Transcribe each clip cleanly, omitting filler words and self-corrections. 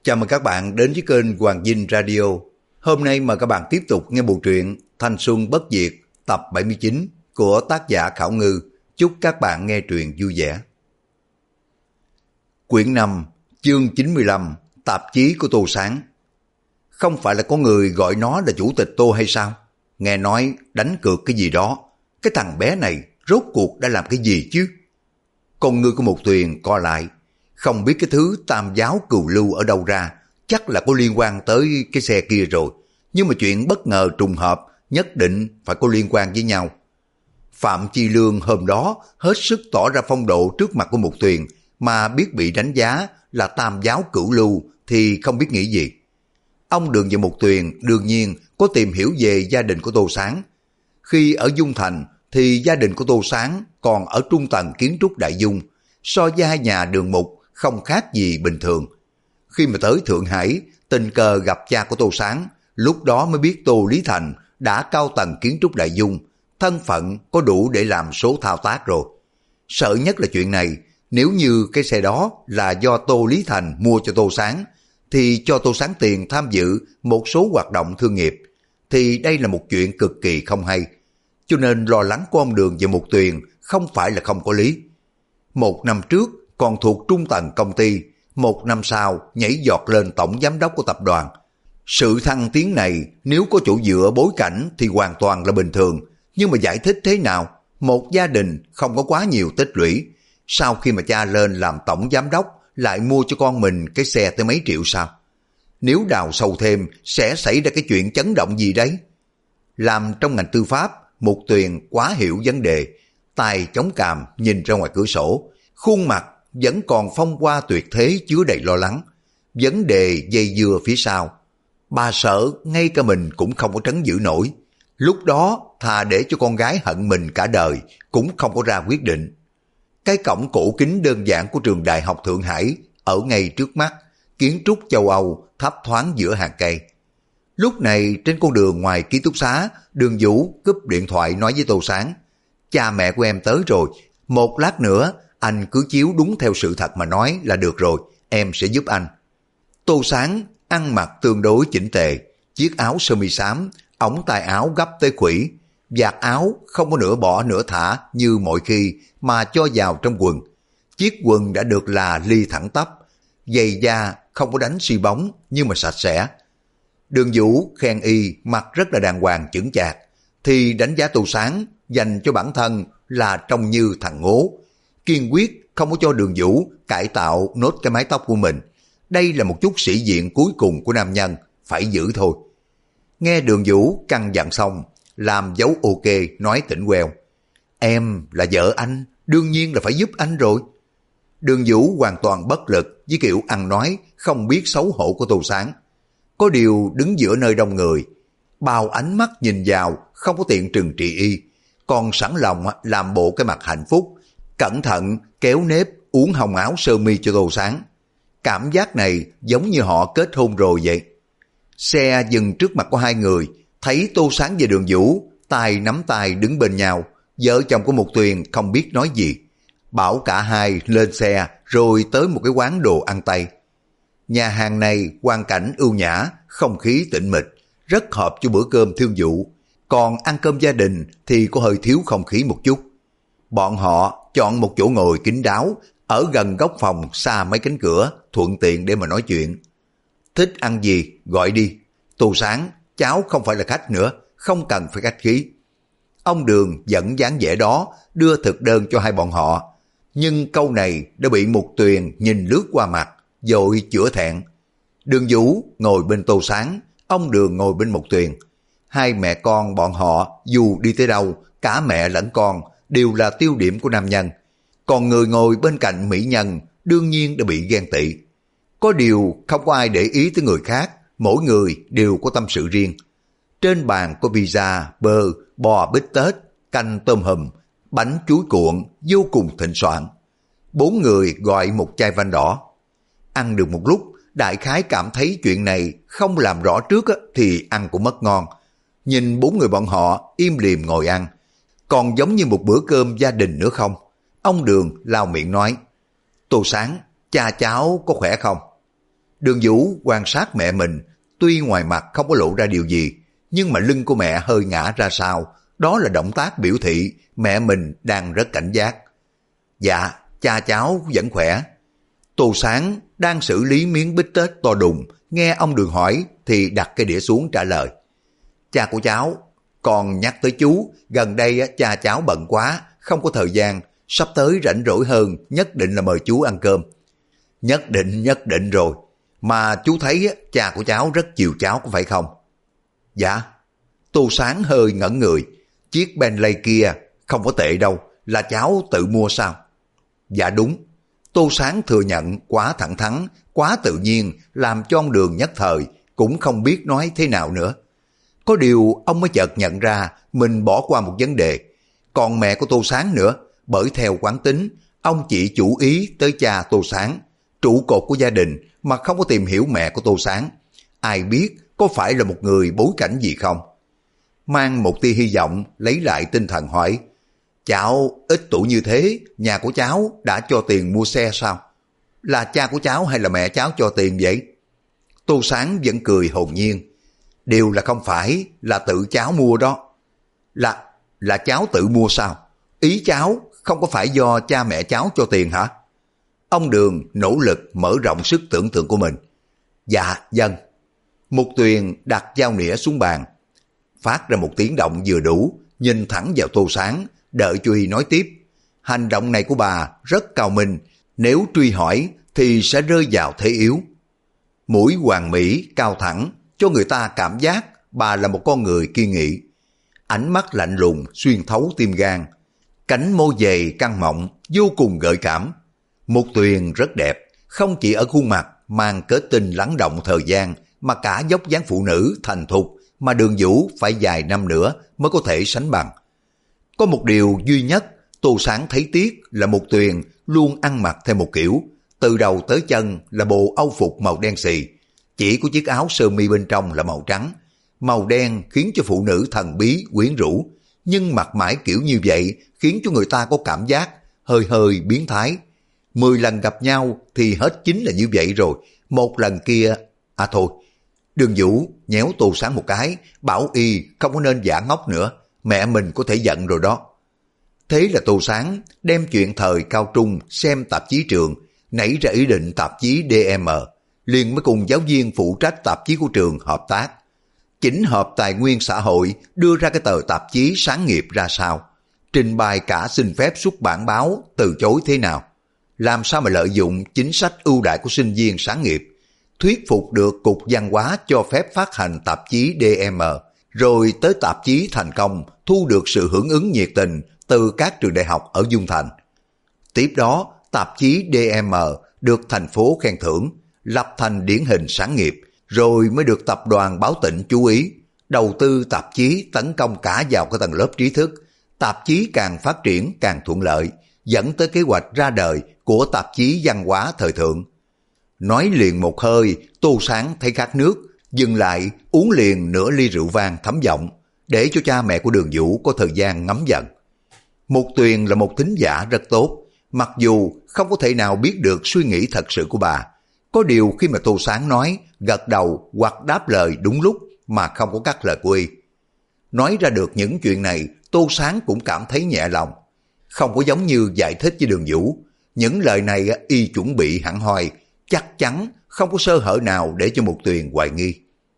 Chào mừng các bạn đến với kênh Hoàng Dinh Radio. Hôm nay mời các bạn tiếp tục nghe bộ truyện Thanh Xuân Bất Diệt tập 79 của tác giả Khảo Ngư. Chúc các bạn nghe truyện vui vẻ. Quyển 5, chương 95, tạp chí của Tô Sáng. Không phải là có người gọi nó là chủ tịch Tô hay sao? Nghe nói đánh cược cái gì đó. Cái thằng bé này rốt cuộc đã làm cái gì chứ? Con ngươi của Một Tuyền co lại. Không biết cái thứ tam giáo cừu lưu ở đâu ra, chắc là có liên quan tới cái xe kia rồi. Nhưng mà chuyện bất ngờ trùng hợp nhất định phải có liên quan với nhau. Phạm Chi Lương hôm đó hết sức tỏ ra phong độ trước mặt của Một Tuyền, mà biết bị đánh giá là tam giáo cửu lưu thì không biết nghĩ gì. Ông Đường và Một Tuyền đương nhiên có tìm hiểu về gia đình của Tô Sáng. Khi ở Dung Thành thì gia đình của Tô Sáng còn ở trung tầng kiến trúc Đại Dung, so với hai nhà Đường Mục không khác gì bình thường. Khi mà tới Thượng Hải, tình cờ gặp cha của Tô Sáng, lúc đó mới biết Tô Lý Thành đã cao tầng kiến trúc Đại Dung, thân phận có đủ để làm số thao tác rồi. Sợ nhất là chuyện này, nếu như cái xe đó là do Tô Lý Thành mua cho Tô Sáng, thì cho Tô Sáng tiền tham dự một số hoạt động thương nghiệp, thì đây là một chuyện cực kỳ không hay. Cho nên lo lắng của ông Đường và Một Tuyền không phải là không có lý. Một năm trước còn thuộc trung tầng công ty, một năm sau nhảy giọt lên tổng giám đốc của tập đoàn. Sự thăng tiến này nếu có chỗ dựa bối cảnh thì hoàn toàn là bình thường, nhưng mà giải thích thế nào? Một gia đình không có quá nhiều tích lũy, sau khi mà cha lên làm tổng giám đốc lại mua cho con mình cái xe tới mấy triệu sao? Nếu đào sâu thêm sẽ xảy ra cái chuyện chấn động gì đấy? Làm trong ngành tư pháp, Một Tuyền quá hiểu vấn đề, tay chống cằm nhìn ra ngoài cửa sổ, khuôn mặt vẫn còn phong hoa tuyệt thế chứa đầy lo lắng. Vấn đề dây dưa phía sau, bà sợ ngay cả mình cũng không có trấn giữ nổi. Lúc đó thà để cho con gái hận mình cả đời cũng không có ra quyết định. Cái cổng cổ kính đơn giản của trường Đại học Thượng Hải ở ngay trước mắt, kiến trúc châu Âu thấp thoáng giữa hàng cây. Lúc này trên con đường ngoài ký túc xá, Đường Vũ cúp điện thoại nói với Tô Sáng: cha mẹ của em tới rồi, một lát nữa anh cứ chiếu đúng theo sự thật mà nói là được rồi, em sẽ giúp anh. Tô Sáng ăn mặc tương đối chỉnh tề, chiếc áo sơ mi xám, ống tay áo gấp tới khuỷu, vạt áo không có nửa bỏ nửa thả như mọi khi mà cho vào trong quần. Chiếc quần đã được là ly thẳng tắp, giày da không có đánh xi bóng nhưng mà sạch sẽ. Đường Vũ khen y mặc rất là đàng hoàng chững chạc, thì đánh giá Tô Sáng dành cho bản thân là trông như thằng ngố, kiên quyết không có cho Đường Vũ cải tạo nốt cái mái tóc của mình. Đây là một chút sĩ diện cuối cùng của nam nhân, phải giữ thôi. Nghe Đường Vũ căn dặn xong, làm dấu ok nói tỉnh queo: em là vợ anh, đương nhiên là phải giúp anh rồi. Đường Vũ hoàn toàn bất lực với kiểu ăn nói không biết xấu hổ của Tô Sáng. Có điều đứng giữa nơi đông người, bao ánh mắt nhìn vào không có tiện trừng trị y, còn sẵn lòng làm bộ cái mặt hạnh phúc, cẩn thận kéo nếp uống hồng áo sơ mi cho Tô Sáng. Cảm giác này giống như họ kết hôn rồi vậy. Xe dừng trước mặt của hai người, thấy Tô Sáng và Đường Vũ tay nắm tay đứng bên nhau. Vợ chồng của Một Tuyền không biết nói gì, bảo cả hai lên xe rồi tới một cái quán đồ ăn Tây. Nhà hàng này quang cảnh ưu nhã, không khí tĩnh mịch, rất hợp cho bữa cơm thương vụ. Còn ăn cơm gia đình thì có hơi thiếu không khí một chút. Bọn họ chọn một chỗ ngồi kín đáo, ở gần góc phòng xa mấy cánh cửa, thuận tiện để mà nói chuyện. Thích ăn gì, gọi đi. Tô Sáng, cháu không phải là khách nữa, không cần phải khách khí. Ông Đường vẫn dáng vẻ đó, đưa thực đơn cho hai bọn họ. Nhưng câu này đã bị Một Tuyền nhìn lướt qua mặt, vội chữa thẹn. Đường Vũ ngồi bên Tô Sáng, ông Đường ngồi bên Một Tuyền. Hai mẹ con bọn họ dù đi tới đâu, cả mẹ lẫn con đều là tiêu điểm của nam nhân. Còn người ngồi bên cạnh mỹ nhân đương nhiên đã bị ghen tị. Có điều không có ai để ý tới người khác, mỗi người đều có tâm sự riêng. Trên bàn có pizza, bơ, bò bít tết, canh tôm hùm, bánh chuối cuộn vô cùng thịnh soạn. 4 người gọi một chai vang đỏ. Ăn được một lúc, đại khái cảm thấy chuyện này không làm rõ trước thì ăn cũng mất ngon. Nhìn 4 người bọn họ im lìm ngồi ăn, còn giống như một bữa cơm gia đình nữa không? Ông Đường lao miệng nói: Tô Sáng, cha cháu có khỏe không? Đường Vũ quan sát mẹ mình, tuy ngoài mặt không có lộ ra điều gì, nhưng mà lưng của mẹ hơi ngã ra sau, đó là động tác biểu thị mẹ mình đang rất cảnh giác. Dạ, cha cháu vẫn khỏe. Tô Sáng đang xử lý miếng bít tết to đùng, nghe ông Đường hỏi thì đặt cái đĩa xuống trả lời. Cha của cháu, còn nhắc tới chú, gần đây cha cháu bận quá, không có thời gian, sắp tới rảnh rỗi hơn, nhất định là mời chú ăn cơm. Nhất định rồi, mà chú thấy cha của cháu rất chiều cháu có phải không? Dạ. Tô Sáng hơi ngẩn người, chiếc Bentley kia không có tệ đâu, là cháu tự mua sao? Dạ đúng. Tô Sáng thừa nhận quá thẳng thắn, quá tự nhiên, làm cho ông Đường nhất thời cũng không biết nói thế nào nữa. Có điều ông mới chợt nhận ra mình bỏ qua một vấn đề. Còn mẹ của Tô Sáng nữa, bởi theo quán tính, ông chỉ chủ ý tới cha Tô Sáng, trụ cột của gia đình, mà không có tìm hiểu mẹ của Tô Sáng. Ai biết có phải là một người bối cảnh gì không? Mang một tia hy vọng lấy lại tinh thần hỏi, cháu ít tuổi như thế, nhà của cháu đã cho tiền mua xe sao? Là cha của cháu hay là mẹ cháu cho tiền vậy? Tô Sáng vẫn cười hồn nhiên. Điều là không phải, là tự cháu mua đó. Là cháu tự mua sao? Ý cháu không có phải do cha mẹ cháu cho tiền hả? Ông Đường nỗ lực mở rộng sức tưởng tượng của mình. Dạ, dân. Mục Tuyền đặt dao nĩa xuống bàn, phát ra một tiếng động vừa đủ, nhìn thẳng vào Tô Sáng, đợi cho y nói tiếp. Hành động này của bà rất cao minh, nếu truy hỏi thì sẽ rơi vào thế yếu. Mũi hoàng mỹ cao thẳng, cho người ta cảm giác bà là một con người kiên nghị. Ánh mắt lạnh lùng xuyên thấu tim gan, cánh môi dày căng mọng, vô cùng gợi cảm. Mục Tuyền rất đẹp, không chỉ ở khuôn mặt mang kết tinh lắng động thời gian, mà cả dốc dáng phụ nữ thành thục mà Đường Vũ phải vài năm nữa mới có thể sánh bằng. Có một điều duy nhất Tô Sáng thấy tiếc là Mục Tuyền luôn ăn mặc theo một kiểu, từ đầu tới chân là bộ âu phục màu đen xì, chỉ có chiếc áo sơ mi bên trong là màu trắng. Màu đen khiến cho phụ nữ thần bí quyến rũ, nhưng mặc mãi kiểu như vậy khiến cho người ta có cảm giác hơi hơi biến thái. 10 lần gặp nhau thì hết chính là như vậy rồi, một lần kia... À thôi, Đường Vũ nhéo Tô Sáng một cái, bảo y không có nên giả ngốc nữa, mẹ mình có thể giận rồi đó. Thế là Tô Sáng đem chuyện thời cao trung xem tạp chí trường, nảy ra ý định tạp chí DM, liền mới cùng giáo viên phụ trách tạp chí của trường hợp tác. Chỉnh hợp tài nguyên xã hội đưa ra cái tờ tạp chí sáng nghiệp ra sao, trình bày cả xin phép xuất bản báo từ chối thế nào, làm sao mà lợi dụng chính sách ưu đãi của sinh viên sáng nghiệp, thuyết phục được Cục Văn hóa cho phép phát hành tạp chí DM, rồi tới tạp chí thành công thu được sự hưởng ứng nhiệt tình từ các trường đại học ở Dung Thành. Tiếp đó, tạp chí DM được thành phố khen thưởng, lập thành điển hình sáng nghiệp, rồi mới được tập đoàn Báo Tịnh chú ý, đầu tư tạp chí tấn công cả vào cái tầng lớp trí thức. Tạp chí càng phát triển càng thuận lợi, dẫn tới kế hoạch ra đời của tạp chí văn hóa thời thượng. Nói liền một hơi, Tô Sáng thấy khát nước, dừng lại uống liền nửa ly rượu vang thấm giọng, để cho cha mẹ của Đường Vũ có thời gian ngấm giận. Mục Tuyền là một thính giả rất tốt, mặc dù không có thể nào biết được suy nghĩ thật sự của bà. Có điều khi mà Tô Sáng nói, gật đầu hoặc đáp lời đúng lúc mà không có cắt lời của y. Nói ra được những chuyện này, Tô Sáng cũng cảm thấy nhẹ lòng. Không có giống như giải thích với Đường Vũ. Những lời này y chuẩn bị hẳn hoi, chắc chắn không có sơ hở nào để cho Mục Tuyền hoài nghi.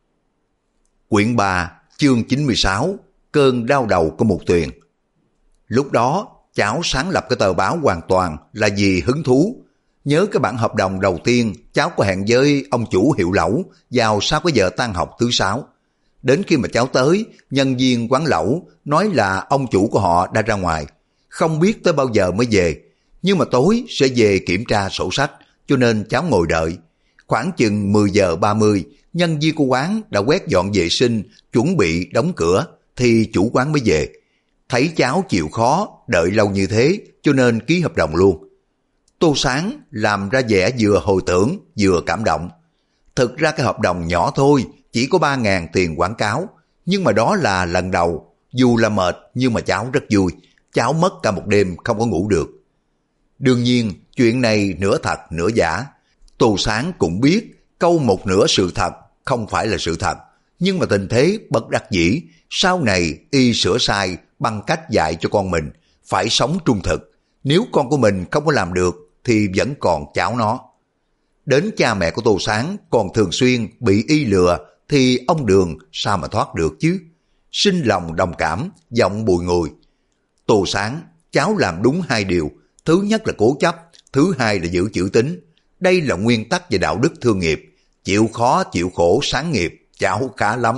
Quyển 3, chương 96, cơn đau đầu của Mục Tuyền. Lúc đó, cháu sáng lập cái tờ báo hoàn toàn là vì hứng thú. Nhớ cái bản hợp đồng đầu tiên, cháu có hẹn với ông chủ Hiệu Lẩu vào sau cái giờ tan học thứ 6. Đến khi mà cháu tới, nhân viên quán lẩu nói là ông chủ của họ đã ra ngoài, không biết tới bao giờ mới về, nhưng mà tối sẽ về kiểm tra sổ sách, cho nên cháu ngồi đợi. Khoảng chừng 10 giờ 30, nhân viên của quán đã quét dọn vệ sinh, chuẩn bị đóng cửa, thì chủ quán mới về. Thấy cháu chịu khó, đợi lâu như thế, cho nên ký hợp đồng luôn. Tô Sáng làm ra vẻ vừa hồi tưởng, vừa cảm động. Thực ra cái hợp đồng nhỏ thôi, chỉ có 3.000 tiền quảng cáo, nhưng mà đó là lần đầu, dù là mệt nhưng mà cháu rất vui. Cháu mất cả một đêm không có ngủ được. Đương nhiên, chuyện này nửa thật nửa giả. Tô Sáng cũng biết Câu một nửa sự thật không phải là sự thật, nhưng mà tình thế bất đắc dĩ, sau này y sửa sai bằng cách dạy cho con mình phải sống trung thực. Nếu con của mình không có làm được thì vẫn còn cháu nó. Đến cha mẹ của Tô Sáng còn thường xuyên bị y lừa thì ông Đường sao mà thoát được chứ? Sinh lòng đồng cảm, giọng bùi ngùi. Tô Sáng, cháu làm đúng hai điều. Thứ nhất là cố chấp, thứ hai là giữ chữ tín. Đây là nguyên tắc về đạo đức thương nghiệp. Chịu khó, chịu khổ, sáng nghiệp, cháu khá lắm.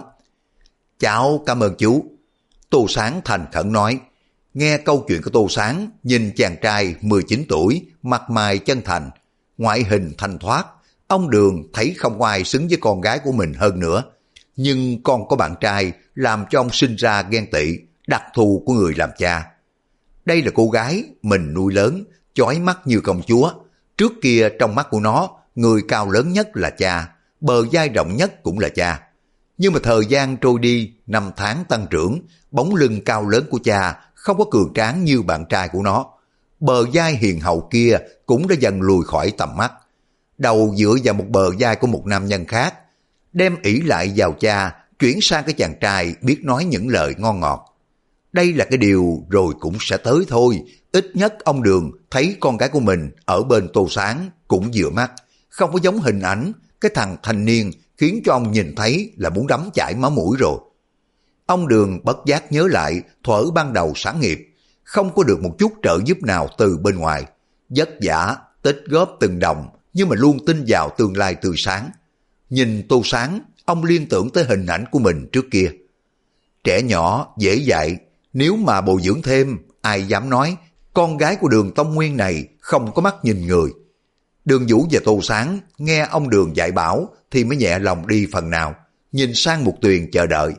Cháu cảm ơn chú. Tô Sáng thành khẩn nói. Nghe câu chuyện của Tô Sáng, nhìn chàng trai 19 tuổi, mặt mày chân thành, ngoại hình thanh thoát, ông Đường thấy không ai xứng với con gái của mình hơn nữa. Nhưng con có bạn trai làm cho ông sinh ra ghen tị, đặc thù của người làm cha. Đây là cô gái mình nuôi lớn, chói mắt như công chúa. Trước kia trong mắt của nó, người cao lớn nhất là cha, bờ vai rộng nhất cũng là cha. Nhưng mà thời gian trôi đi, năm tháng tăng trưởng, bóng lưng cao lớn của cha không có cường tráng như bạn trai của nó. Bờ vai hiền hậu kia cũng đã dần lùi khỏi tầm mắt. Đầu dựa vào một bờ vai của một nam nhân khác, đem ỷ lại vào cha, chuyển sang cái chàng trai biết nói những lời ngon ngọt. Đây là cái điều rồi cũng sẽ tới thôi. Ít nhất ông Đường thấy con gái của mình ở bên Tô Sáng cũng vừa mắt, không có giống hình ảnh cái thằng thanh niên khiến cho ông nhìn thấy là muốn đấm chảy máu mũi rồi. Ông Đường bất giác nhớ lại thuở ban đầu sáng nghiệp, không có được một chút trợ giúp nào từ bên ngoài. Vất vả, tích góp từng đồng, nhưng mà luôn tin vào tương lai tươi sáng. Nhìn Tô Sáng, ông liên tưởng tới hình ảnh của mình trước kia. Trẻ nhỏ, dễ dạy, nếu mà bồi dưỡng thêm, ai dám nói con gái của Đường Tông Nguyên này không có mắt nhìn người. Đường Vũ và Tô Sáng nghe ông Đường dạy bảo thì mới nhẹ lòng đi phần nào, nhìn sang Mục Tuyền chờ đợi.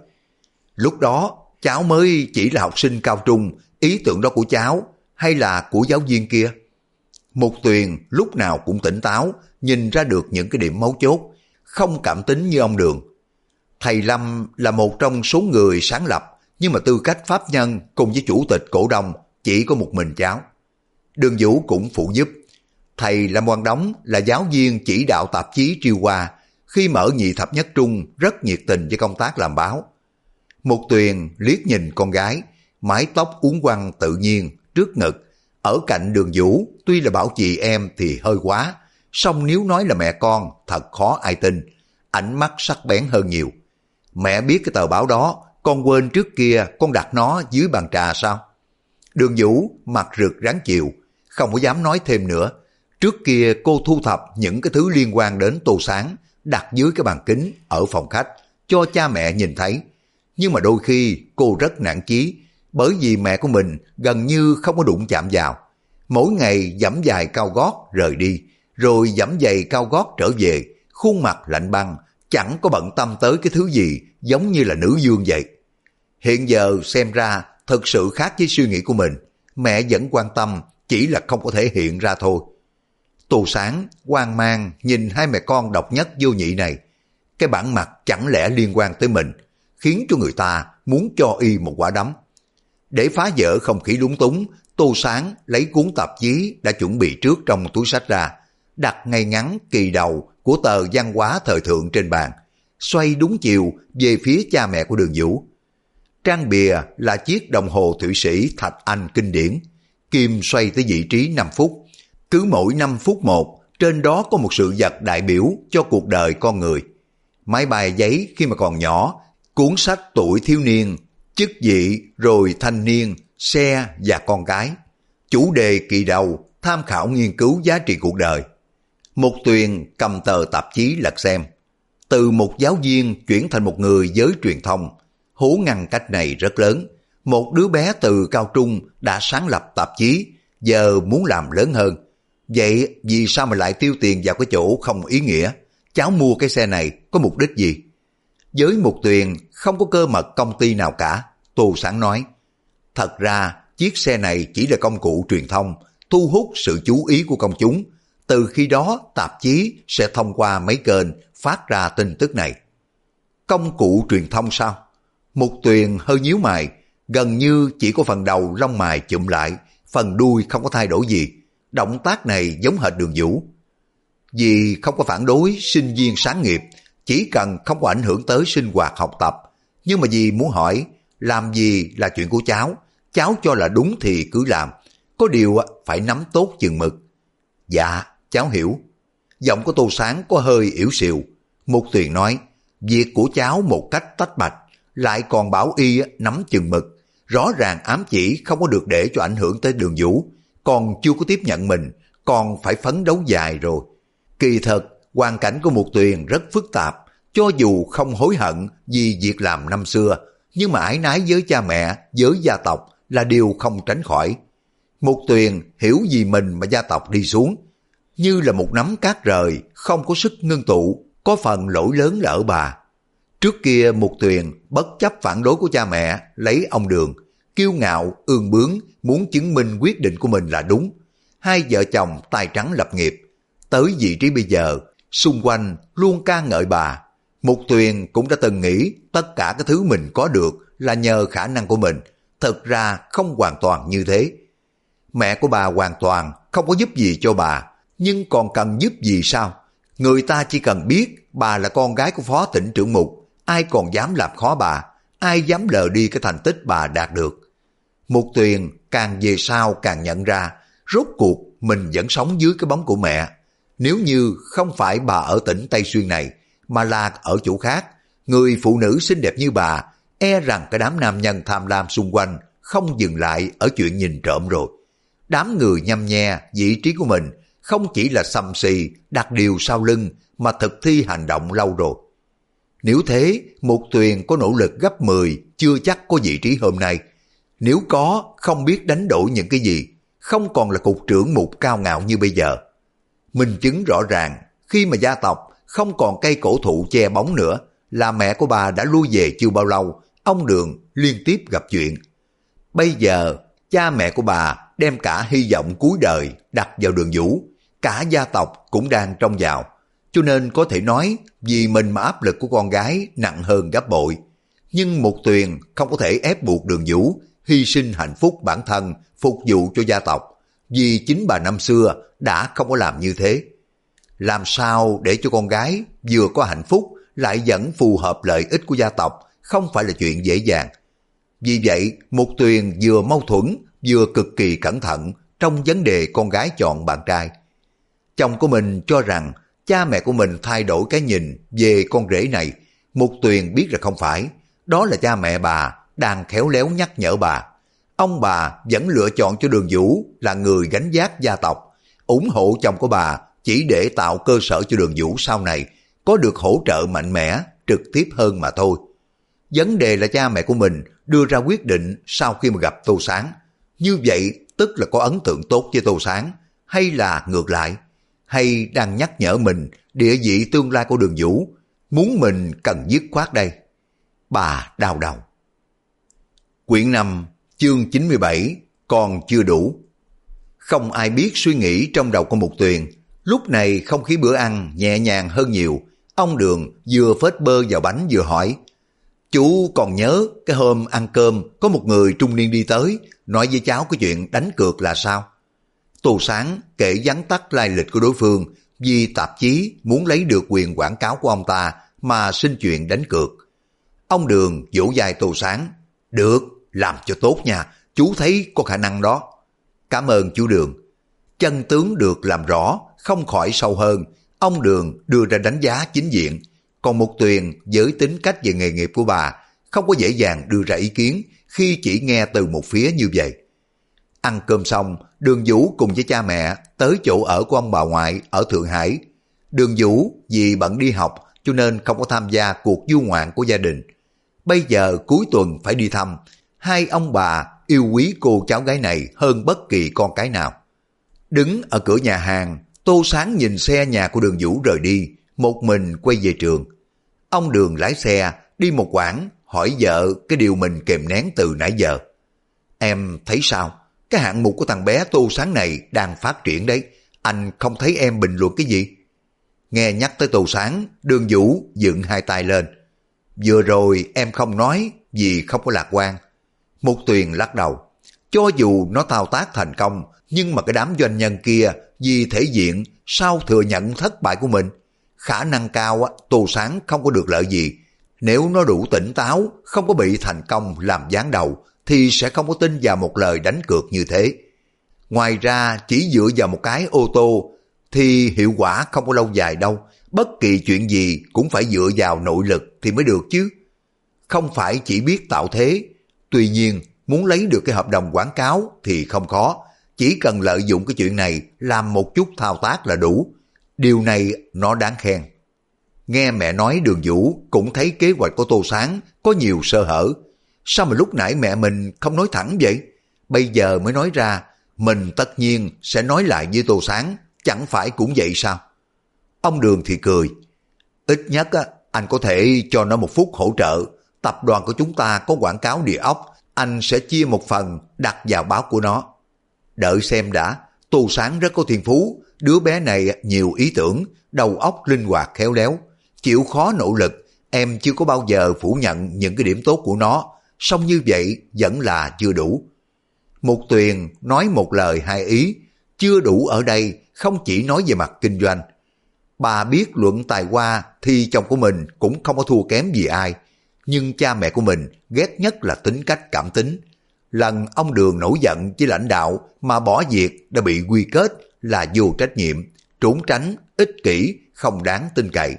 Lúc đó, cháu mới chỉ là học sinh cao trung, ý tưởng đó của cháu hay là của giáo viên kia? Mục Tuyền lúc nào cũng tỉnh táo, nhìn ra được những cái điểm mấu chốt, không cảm tính như ông Đường. Thầy Lâm là một trong số người sáng lập, nhưng mà tư cách pháp nhân cùng với chủ tịch cổ đông chỉ có một mình cháu. Đường Vũ cũng phụ giúp. Thầy Lâm Quang Đống là giáo viên chỉ đạo tạp chí Triều Hoa, khi mở nhị thập nhất trung rất nhiệt tình với công tác làm báo. Mục Tuyền liếc nhìn con gái, mái tóc uốn quăng tự nhiên, trước ngực. Ở cạnh Đường Vũ, tuy là bảo chị em thì hơi quá, song nếu nói là mẹ con, thật khó ai tin. Ánh mắt sắc bén hơn nhiều. Mẹ biết cái tờ báo đó, con quên trước kia con đặt nó dưới bàn trà sao? Đường Vũ mặt rực ráng chịu, không có dám nói thêm nữa. Trước kia cô thu thập những cái thứ liên quan đến Tô Sáng, đặt dưới cái bàn kính ở phòng khách, cho cha mẹ nhìn thấy. Nhưng mà đôi khi cô rất nản chí, bởi vì mẹ của mình gần như không có đụng chạm vào. Mỗi ngày giẫm giày cao gót rời đi, rồi giẫm giày cao gót trở về, khuôn mặt lạnh băng, chẳng có bận tâm tới cái thứ gì, giống như là nữ vương vậy. Hiện giờ xem ra thật sự khác với suy nghĩ của mình, mẹ vẫn quan tâm, chỉ là không có thể hiện ra thôi. Tô Sáng hoang mang nhìn hai mẹ con độc nhất vô nhị này. Cái bản mặt chẳng lẽ liên quan tới mình, khiến cho người ta muốn cho y một quả đấm. Để phá vỡ không khí lúng túng, Tô Sáng lấy cuốn tạp chí đã chuẩn bị trước trong túi sách ra, đặt ngay ngắn kỳ đầu của tờ văn hóa thời thượng trên bàn, xoay đúng chiều về phía cha mẹ của Đường Vũ. Trang bìa là chiếc đồng hồ Thụy Sĩ Thạch Anh kinh điển, kim xoay tới vị trí 5 phút. Cứ mỗi 5 phút một, trên đó có một sự vật đại biểu cho cuộc đời con người. Máy bài giấy khi mà còn nhỏ, cuốn sách tuổi thiếu niên, chức vị rồi thanh niên, xe và con cái. Chủ đề kỳ đầu, tham khảo nghiên cứu giá trị cuộc đời. Mục Tuyền cầm tờ tạp chí lật xem. Từ một giáo viên chuyển thành một người giới truyền thông, hố ngăn cách này rất lớn. Một đứa bé từ cao trung đã sáng lập tạp chí, giờ muốn làm lớn hơn. Vậy vì sao mà lại tiêu tiền vào cái chỗ không ý nghĩa? Cháu mua cái xe này có mục đích gì? Với Mục Tuyền không có cơ mật công ty nào cả, Tô Sáng nói. Thật ra chiếc xe này chỉ là công cụ truyền thông, thu hút sự chú ý của công chúng. Từ khi đó tạp chí sẽ thông qua mấy kênh phát ra tin tức này. Công cụ truyền thông sao? Mục Tuyền hơi nhíu mày, gần như chỉ có phần đầu lông mày chụm lại, phần đuôi không có thay đổi gì. Động tác này giống hệt Đường Vũ. Dì không có phản đối sinh viên sáng nghiệp, chỉ cần không có ảnh hưởng tới sinh hoạt học tập. Nhưng mà dì muốn hỏi, làm gì là chuyện của cháu cho là đúng thì cứ làm. Có điều phải nắm tốt chừng mực. Dạ, cháu hiểu. Giọng của Tô Sáng có hơi yếu xìu. Mục Tuyền nói, việc của cháu một cách tách bạch, lại còn bảo y nắm chừng mực. Rõ ràng ám chỉ không có được để cho ảnh hưởng tới Đường Vũ, còn chưa có tiếp nhận mình, còn phải phấn đấu dài rồi. Kỳ thật, hoàn cảnh của Mục Tuyền rất phức tạp, cho dù không hối hận vì việc làm năm xưa, nhưng mà ái nái với cha mẹ, với gia tộc là điều không tránh khỏi. Mục Tuyền hiểu vì mình mà gia tộc đi xuống, như là một nắm cát rời, không có sức ngưng tụ, có phần lỗi lớn là ở bà. Trước kia Mục Tuyền bất chấp phản đối của cha mẹ, lấy ông Đường, kiêu ngạo, ương bướng, muốn chứng minh quyết định của mình là đúng. Hai vợ chồng tay trắng lập nghiệp, tới vị trí bây giờ, xung quanh luôn ca ngợi bà. Mục Tuyền cũng đã từng nghĩ tất cả cái thứ mình có được là nhờ khả năng của mình, thật ra không hoàn toàn như thế. Mẹ của bà hoàn toàn không có giúp gì cho bà, nhưng còn cần giúp gì sao? Người ta chỉ cần biết bà là con gái của phó tỉnh trưởng Mục, ai còn dám làm khó bà, ai dám lờ đi cái thành tích bà đạt được. Mục Tuyền càng về sau càng nhận ra, rốt cuộc mình vẫn sống dưới cái bóng của mẹ. Nếu như không phải bà ở tỉnh Tây Xuyên này, mà là ở chỗ khác, người phụ nữ xinh đẹp như bà, e rằng cái đám nam nhân tham lam xung quanh không dừng lại ở chuyện nhìn trộm rồi. Đám người nhăm nhe vị trí của mình không chỉ là xăm xì đặt điều sau lưng, mà thực thi hành động lâu rồi. Nếu thế, Mục Tuyền có nỗ lực gấp 10 chưa chắc có vị trí hôm nay. Nếu có, không biết đánh đổi những cái gì, không còn là cục trưởng Mục cao ngạo như bây giờ. Minh chứng rõ ràng, khi mà gia tộc không còn cây cổ thụ che bóng nữa, là mẹ của bà đã lui về chưa bao lâu, ông Đường liên tiếp gặp chuyện. Bây giờ, cha mẹ của bà đem cả hy vọng cuối đời đặt vào Đường Vũ, cả gia tộc cũng đang trông vào, cho nên có thể nói vì mình mà áp lực của con gái nặng hơn gấp bội. Nhưng Mục Tuyền không có thể ép buộc Đường Vũ hy sinh hạnh phúc bản thân phục vụ cho gia tộc, vì chính bà năm xưa đã không có làm như thế. Làm sao để cho con gái vừa có hạnh phúc lại vẫn phù hợp lợi ích của gia tộc không phải là chuyện dễ dàng. Vì vậy, Mục Tuyền vừa mâu thuẫn vừa cực kỳ cẩn thận trong vấn đề con gái chọn bạn trai. Chồng của mình cho rằng cha mẹ của mình thay đổi cái nhìn về con rể này, Mục Tuyền biết là không phải, đó là cha mẹ bà đang khéo léo nhắc nhở bà. Ông bà vẫn lựa chọn cho Đường Vũ là người gánh vác gia tộc, ủng hộ chồng của bà chỉ để tạo cơ sở cho Đường Vũ sau này có được hỗ trợ mạnh mẽ, trực tiếp hơn mà thôi. Vấn đề là cha mẹ của mình đưa ra quyết định sau khi mà gặp Tô Sáng. Như vậy tức là có ấn tượng tốt với Tô Sáng, hay là ngược lại? Hay đang nhắc nhở mình địa vị tương lai của Đường Vũ, muốn mình cần dứt khoát đây? Bà đau đầu. Quyển 5, chương 97, còn chưa đủ. Không ai biết suy nghĩ trong đầu của Mục Tuyền. Lúc này không khí bữa ăn nhẹ nhàng hơn nhiều. Ông Đường vừa phết bơ vào bánh vừa hỏi, chú còn nhớ cái hôm ăn cơm có một người trung niên đi tới nói với cháu cái chuyện đánh cược là sao? Tô Sáng kể vắn tắt lai lịch của đối phương, vì tạp chí muốn lấy được quyền quảng cáo của ông ta mà xin chuyện đánh cược. Ông Đường vỗ vai Tô Sáng, được, làm cho tốt nha, chú thấy có khả năng đó. Cảm ơn chú Đường. Chân tướng được làm rõ, không khỏi sâu hơn, ông Đường đưa ra đánh giá chính diện. Còn Mục Tuyền với tính cách về nghề nghiệp của bà, không có dễ dàng đưa ra ý kiến khi chỉ nghe từ một phía như vậy. Ăn cơm xong, Đường Vũ cùng với cha mẹ tới chỗ ở của ông bà ngoại ở Thượng Hải. Đường Vũ vì bận đi học cho nên không có tham gia cuộc du ngoạn của gia đình. Bây giờ cuối tuần phải đi thăm, hai ông bà yêu quý cô cháu gái này hơn bất kỳ con cái nào. Đứng ở cửa nhà hàng, Tô Sáng nhìn xe nhà của Đường Vũ rời đi, một mình quay về trường. Ông Đường lái xe đi một quãng, hỏi vợ cái điều mình kìm nén từ nãy giờ. Em thấy sao? Cái hạng mục của thằng bé Tô Sáng này đang phát triển đấy, anh không thấy em bình luận cái gì? Nghe nhắc tới Tô Sáng, Đường Vũ dựng hai tay lên. Vừa rồi em không nói vì không có lạc quan. Mục Tuyền lắc đầu. Cho dù nó thao tác thành công, nhưng mà cái đám doanh nhân kia vì thể diện sao thừa nhận thất bại của mình? Khả năng cao Tô Sáng không có được lợi gì. Nếu nó đủ tỉnh táo, không có bị thành công làm gián đầu, thì sẽ không có tin vào một lời đánh cược như thế. Ngoài ra chỉ dựa vào một cái ô tô thì hiệu quả không có lâu dài đâu. Bất kỳ chuyện gì cũng phải dựa vào nội lực thì mới được chứ. Không phải chỉ biết tạo thế. Tuy nhiên muốn lấy được cái hợp đồng quảng cáo thì không khó. Chỉ cần lợi dụng cái chuyện này làm một chút thao tác là đủ. Điều này nó đáng khen. Nghe mẹ nói Đường Vũ cũng thấy kế hoạch của Tô Sáng có nhiều sơ hở. Sao mà lúc nãy mẹ mình không nói thẳng vậy? Bây giờ mới nói ra, mình tất nhiên sẽ nói lại với Tô Sáng, chẳng phải cũng vậy sao? Ông Đường thì cười. Ít nhất anh có thể cho nó một phút hỗ trợ. Tập đoàn của chúng ta có quảng cáo địa ốc, anh sẽ chia một phần đặt vào báo của nó. Đợi xem đã, Tô Sáng rất có thiên phú, đứa bé này nhiều ý tưởng, đầu óc linh hoạt khéo léo, chịu khó nỗ lực, em chưa có bao giờ phủ nhận những cái điểm tốt của nó, song như vậy vẫn là chưa đủ. Mục Tuyền nói một lời hai ý, chưa đủ ở đây không chỉ nói về mặt kinh doanh. Bà biết luận tài hoa thì chồng của mình cũng không có thua kém gì ai, nhưng cha mẹ của mình ghét nhất là tính cách cảm tính. Lần ông Đường nổi giận với lãnh đạo mà bỏ việc đã bị quy kết là vô trách nhiệm, trốn tránh, ích kỷ, không đáng tin cậy.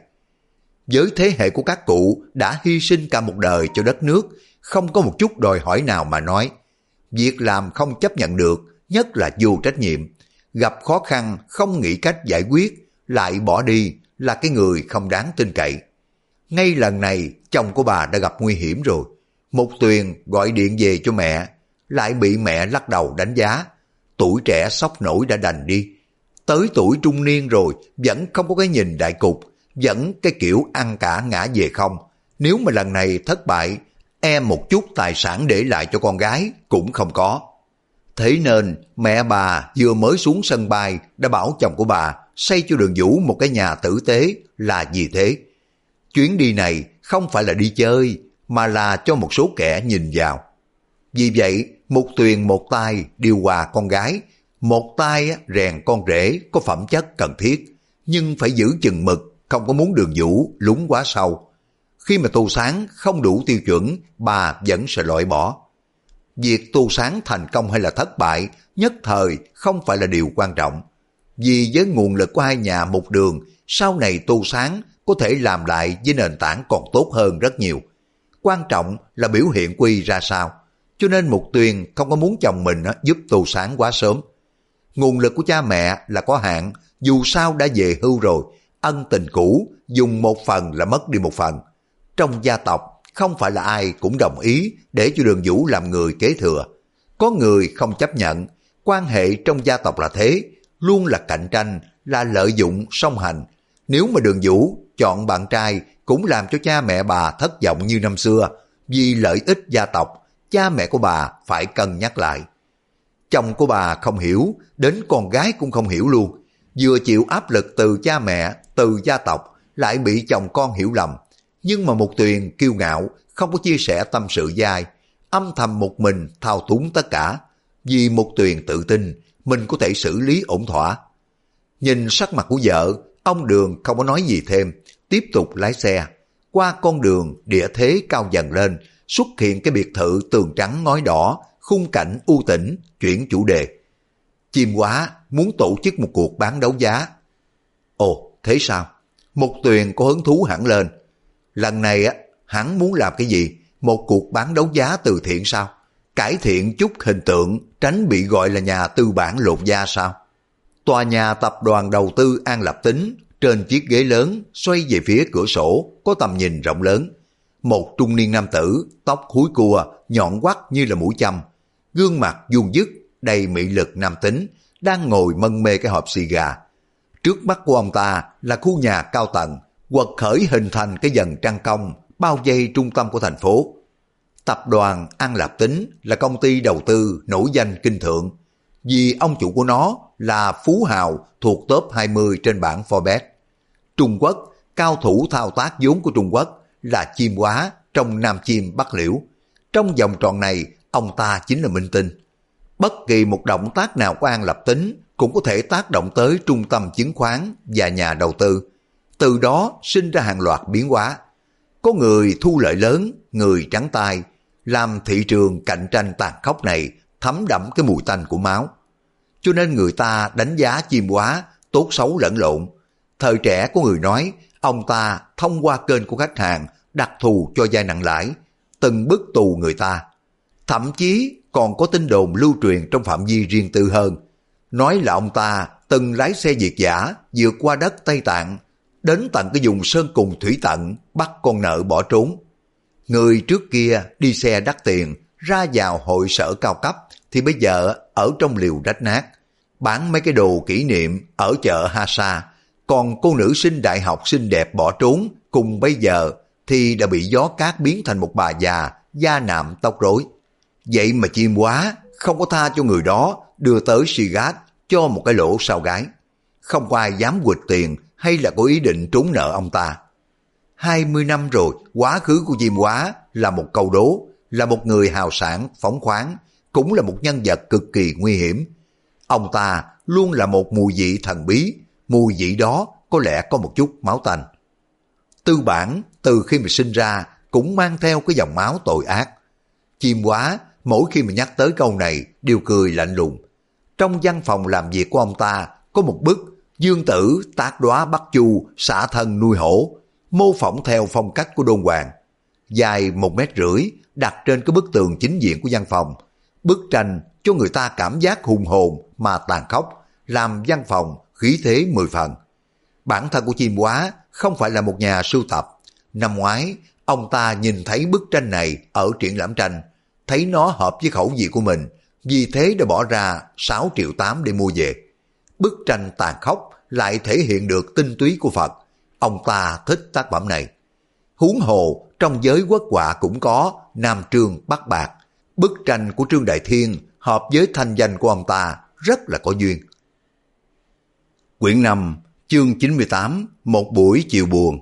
Với thế hệ của các cụ đã hy sinh cả một đời cho đất nước, không có một chút đòi hỏi nào mà nói. Việc làm không chấp nhận được, nhất là vô trách nhiệm. Gặp khó khăn không nghĩ cách giải quyết, lại bỏ đi là cái người không đáng tin cậy. Ngay lần này chồng của bà đã gặp nguy hiểm rồi. Mục Tuyền gọi điện về cho mẹ, lại bị mẹ lắc đầu đánh giá. Tuổi trẻ sốc nổi đã đành đi. Tới tuổi trung niên rồi vẫn không có cái nhìn đại cục, vẫn cái kiểu ăn cả ngã về không. Nếu mà lần này thất bại, một chút tài sản để lại cho con gái cũng không có. Thế nên mẹ bà vừa mới xuống sân bay đã bảo chồng của bà xây cho Đường Vũ một cái nhà tử tế là gì thế. Chuyến đi này không phải là đi chơi, mà là cho một số kẻ nhìn vào. Vì vậy, Mục Tuyền một tay điều hòa con gái, một tay rèn con rể có phẩm chất cần thiết, nhưng phải giữ chừng mực, không có muốn Đường Vũ lún quá sâu. Khi mà Tô Sáng không đủ tiêu chuẩn, bà vẫn sẽ loại bỏ. Việc Tô Sáng thành công hay là thất bại, nhất thời không phải là điều quan trọng. Vì với nguồn lực của hai nhà một đường, sau này Tô Sáng có thể làm lại với nền tảng còn tốt hơn rất nhiều. Quan trọng là biểu hiện quy ra sao. Cho nên Mục Tuyền không có muốn chồng mình giúp Tô Sáng quá sớm. Nguồn lực của cha mẹ là có hạn, dù sao đã về hưu rồi, ân tình cũ dùng một phần là mất đi một phần. Trong gia tộc không phải là ai cũng đồng ý để cho Đường Vũ làm người kế thừa. Có người không chấp nhận, quan hệ trong gia tộc là thế, luôn là cạnh tranh, là lợi dụng song hành. Nếu mà Đường Vũ chọn bạn trai cũng làm cho cha mẹ bà thất vọng như năm xưa, vì lợi ích gia tộc, cha mẹ của bà phải cân nhắc lại. Chồng của bà không hiểu, đến con gái cũng không hiểu luôn. Vừa chịu áp lực từ cha mẹ, từ gia tộc, lại bị chồng con hiểu lầm. Nhưng mà Mục Tuyền kiêu ngạo, không có chia sẻ tâm sự với ai, âm thầm một mình thao túng tất cả. Vì Mục Tuyền tự tin, mình có thể xử lý ổn thỏa. Nhìn sắc mặt của vợ, ông Đường không có nói gì thêm, tiếp tục lái xe. Qua con đường địa thế cao dần lên, xuất hiện cái biệt thự tường trắng ngói đỏ, khung cảnh u tĩnh, chuyển chủ đề. Chim Quá muốn tổ chức một cuộc bán đấu giá. Ồ, thế sao? Mục Tuyền có hứng thú hẳn lên. Lần này hắn muốn làm cái gì? Một cuộc bán đấu giá từ thiện sao? Cải thiện chút hình tượng, tránh bị gọi là nhà tư bản lột da sao? Tòa nhà tập đoàn đầu tư An Lập Tính, trên chiếc ghế lớn xoay về phía cửa sổ, có tầm nhìn rộng lớn. Một trung niên nam tử, tóc húi cua, nhọn quắt như là mũi châm, gương mặt vuông vức, đầy mị lực nam tính, đang ngồi mân mê cái hộp xì gà. Trước mắt của ông ta là khu nhà cao tầng, quật khởi hình thành cái dần trăng cong, bao vây trung tâm của thành phố. Tập đoàn An Lập Tính là công ty đầu tư nổi danh kinh thượng, vì ông chủ của nó là phú hào thuộc top 20 trên bảng Forbes. Trung Quốc, cao thủ thao tác vốn của Trung Quốc là Chim Quá trong Nam Chim Bắc Liễu. Trong vòng tròn này, ông ta chính là minh tinh. Bất kỳ một động tác nào của An Lập Tính cũng có thể tác động tới trung tâm chứng khoán và nhà đầu tư. Từ đó sinh ra hàng loạt biến hóa. Có người thu lợi lớn, người trắng tay, làm thị trường cạnh tranh tàn khốc này thấm đẫm cái mùi tanh của máu. Cho nên người ta đánh giá Chiêm Hóa tốt xấu lẫn lộn. Thời trẻ có người nói ông ta thông qua kênh của khách hàng đặc thù cho vay nặng lãi, từng bức tù người ta. Thậm chí còn có tin đồn lưu truyền trong phạm vi riêng tư hơn, nói là ông ta từng lái xe việt dã vượt qua đất Tây Tạng, đến tận cái vùng sơn cùng thủy tận bắt con nợ bỏ trốn. Người trước kia đi xe đắt tiền, ra vào hội sở cao cấp, thì bây giờ ở trong liều rách nát, bán mấy cái đồ kỷ niệm ở chợ Ha Sa. Còn cô nữ sinh đại học xinh đẹp bỏ trốn cùng bây giờ thì đã bị gió cát biến thành một bà già da nạm tóc rối. Vậy mà Chiêm Hóa không có tha cho người đó đưa tới Sigat cho một cái lỗ sau gái. Không có ai dám quỵt tiền hay là có ý định trốn nợ ông ta. 20 năm rồi, quá khứ của Chiêm Hóa là một câu đố, là một người hào sản, phóng khoáng, cũng là một nhân vật cực kỳ nguy hiểm. Ông ta luôn là một mùi vị thần bí, mùi vị đó có lẽ có một chút máu tanh. Tư Bản từ khi mà sinh ra cũng mang theo cái dòng máu tội ác. Chiêm Hóa mỗi khi mà nhắc tới câu này đều cười lạnh lùng. Trong văn phòng làm việc của ông ta có một bức Dương Tử tác đóa bắt chu xả thân nuôi hổ, mô phỏng theo phong cách của Đôn Hoàng. Dài 1,5 mét, đặt trên cái bức tường chính diện của văn phòng. Bức tranh cho người ta cảm giác hùng hồn mà tàn khốc, làm văn phòng khí thế 10 phần. Bản thân của Chiêm Hóa không phải là một nhà sưu tập. Năm ngoái, ông ta nhìn thấy bức tranh này ở triển lãm tranh, thấy nó hợp với khẩu vị của mình, vì thế đã bỏ ra 6,8 triệu để mua về. Bức tranh tàn khốc lại thể hiện được tinh túy của Phật. Ông ta thích tác phẩm này. Huống hồ, trong giới quốc họa cũng có Nam Trương Bắc Bạc. Bức tranh của Trương Đại Thiên hợp với thanh danh của ông ta rất là có duyên. Quyển 5, chương 98, một buổi chiều buồn.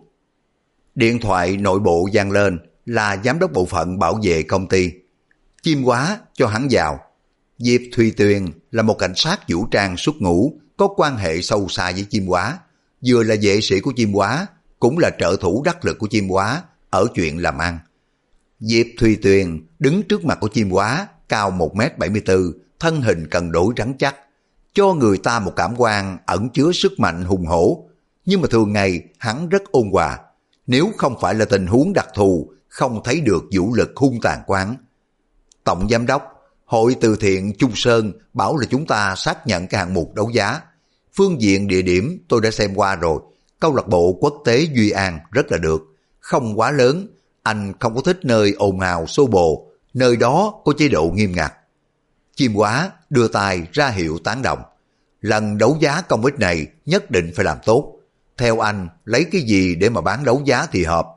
Điện thoại nội bộ vang lên, là giám đốc bộ phận bảo vệ công ty. Chiêm Hóa cho hắn vào. Diệp Thùy Tuyền là một cảnh sát vũ trang xuất ngũ, có quan hệ sâu xa với Chiêm Hóa, vừa là vệ sĩ của Chiêm Hóa, cũng là trợ thủ đắc lực của Chiêm Hóa ở chuyện làm ăn. Diệp Thùy Tuyền đứng trước mặt của Chiêm Hóa, cao 1,74 m, thân hình cân đối rắn chắc, cho người ta một cảm quan ẩn chứa sức mạnh hùng hổ. Nhưng mà thường ngày hắn rất ôn hòa, nếu không phải là tình huống đặc thù, không thấy được vũ lực hung tàn của hắn. Tổng giám đốc, hội từ thiện Trung Sơn bảo là chúng ta xác nhận cái hạng mục đấu giá. Phương diện địa điểm tôi đã xem qua rồi, câu lạc bộ quốc tế Duy An rất là được, không quá lớn, anh không có thích nơi ồn ào xô bồ, nơi đó có chế độ nghiêm ngặt. Chiêm Hóa đưa tay ra hiệu tán đồng. Lần đấu giá công ích này nhất định phải làm tốt. Theo anh, lấy cái gì để mà bán đấu giá thì hợp?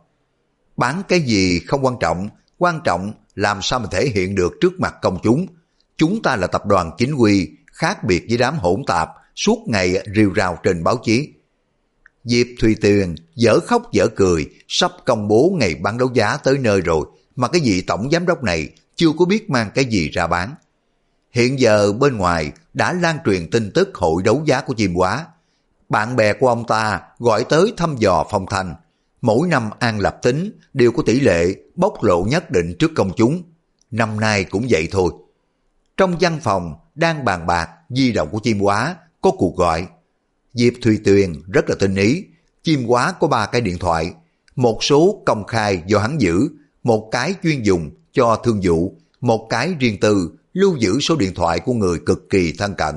Bán cái gì không quan trọng làm sao mà thể hiện được trước mặt công chúng. Chúng ta là tập đoàn chính quy, khác biệt với đám hỗn tạp suốt ngày rêu rao trên báo chí. Diệp Thùy Tuyền dở khóc dở cười, sắp công bố ngày bán đấu giá tới nơi rồi, mà cái vị tổng giám đốc này chưa có biết mang cái gì ra bán. Hiện giờ bên ngoài đã lan truyền tin tức hội đấu giá của Chiêm Hóa. Bạn bè của ông ta gọi tới thăm dò phong thanh. Mỗi năm An Lập Tính đều có tỷ lệ bóc lộ nhất định trước công chúng. Năm nay cũng vậy thôi. Trong văn phòng đang bàn bạc, di động của Chiêm Hóa có cuộc gọi. Diệp Thùy Tuyền rất là tinh ý. Chiêm Hóa có 3 cái điện thoại, một số công khai do hắn giữ, một cái chuyên dùng cho thương vụ, một cái riêng tư lưu giữ số điện thoại của người cực kỳ thân cận.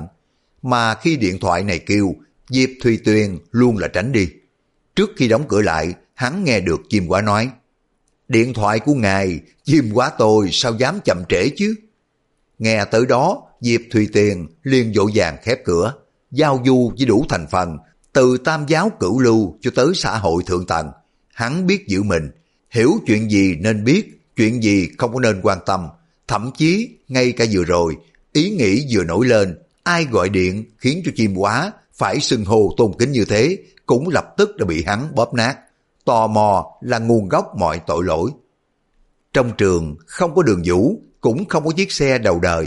Mà khi điện thoại này kêu, Diệp Thùy Tuyền luôn là tránh đi. Trước khi đóng cửa lại, hắn nghe được Chiêm Hóa nói: "Điện thoại của ngài, Chiêm Hóa tôi sao dám chậm trễ chứ?" Nghe tới đó, Diệp Thùy Tuyền liền vội vàng khép cửa. Giao du với đủ thành phần, từ tam giáo cửu lưu cho tới xã hội thượng tầng. Hắn biết giữ mình, hiểu chuyện gì nên biết, chuyện gì không có nên quan tâm. Thậm chí, ngay cả vừa rồi, ý nghĩ vừa nổi lên, ai gọi điện khiến cho Chiêm Hóa phải xưng hô tôn kính như thế, cũng lập tức đã bị hắn bóp nát. Tò mò là nguồn gốc mọi tội lỗi. Trong trường không có Đường Vũ, cũng không có chiếc xe đầu đời.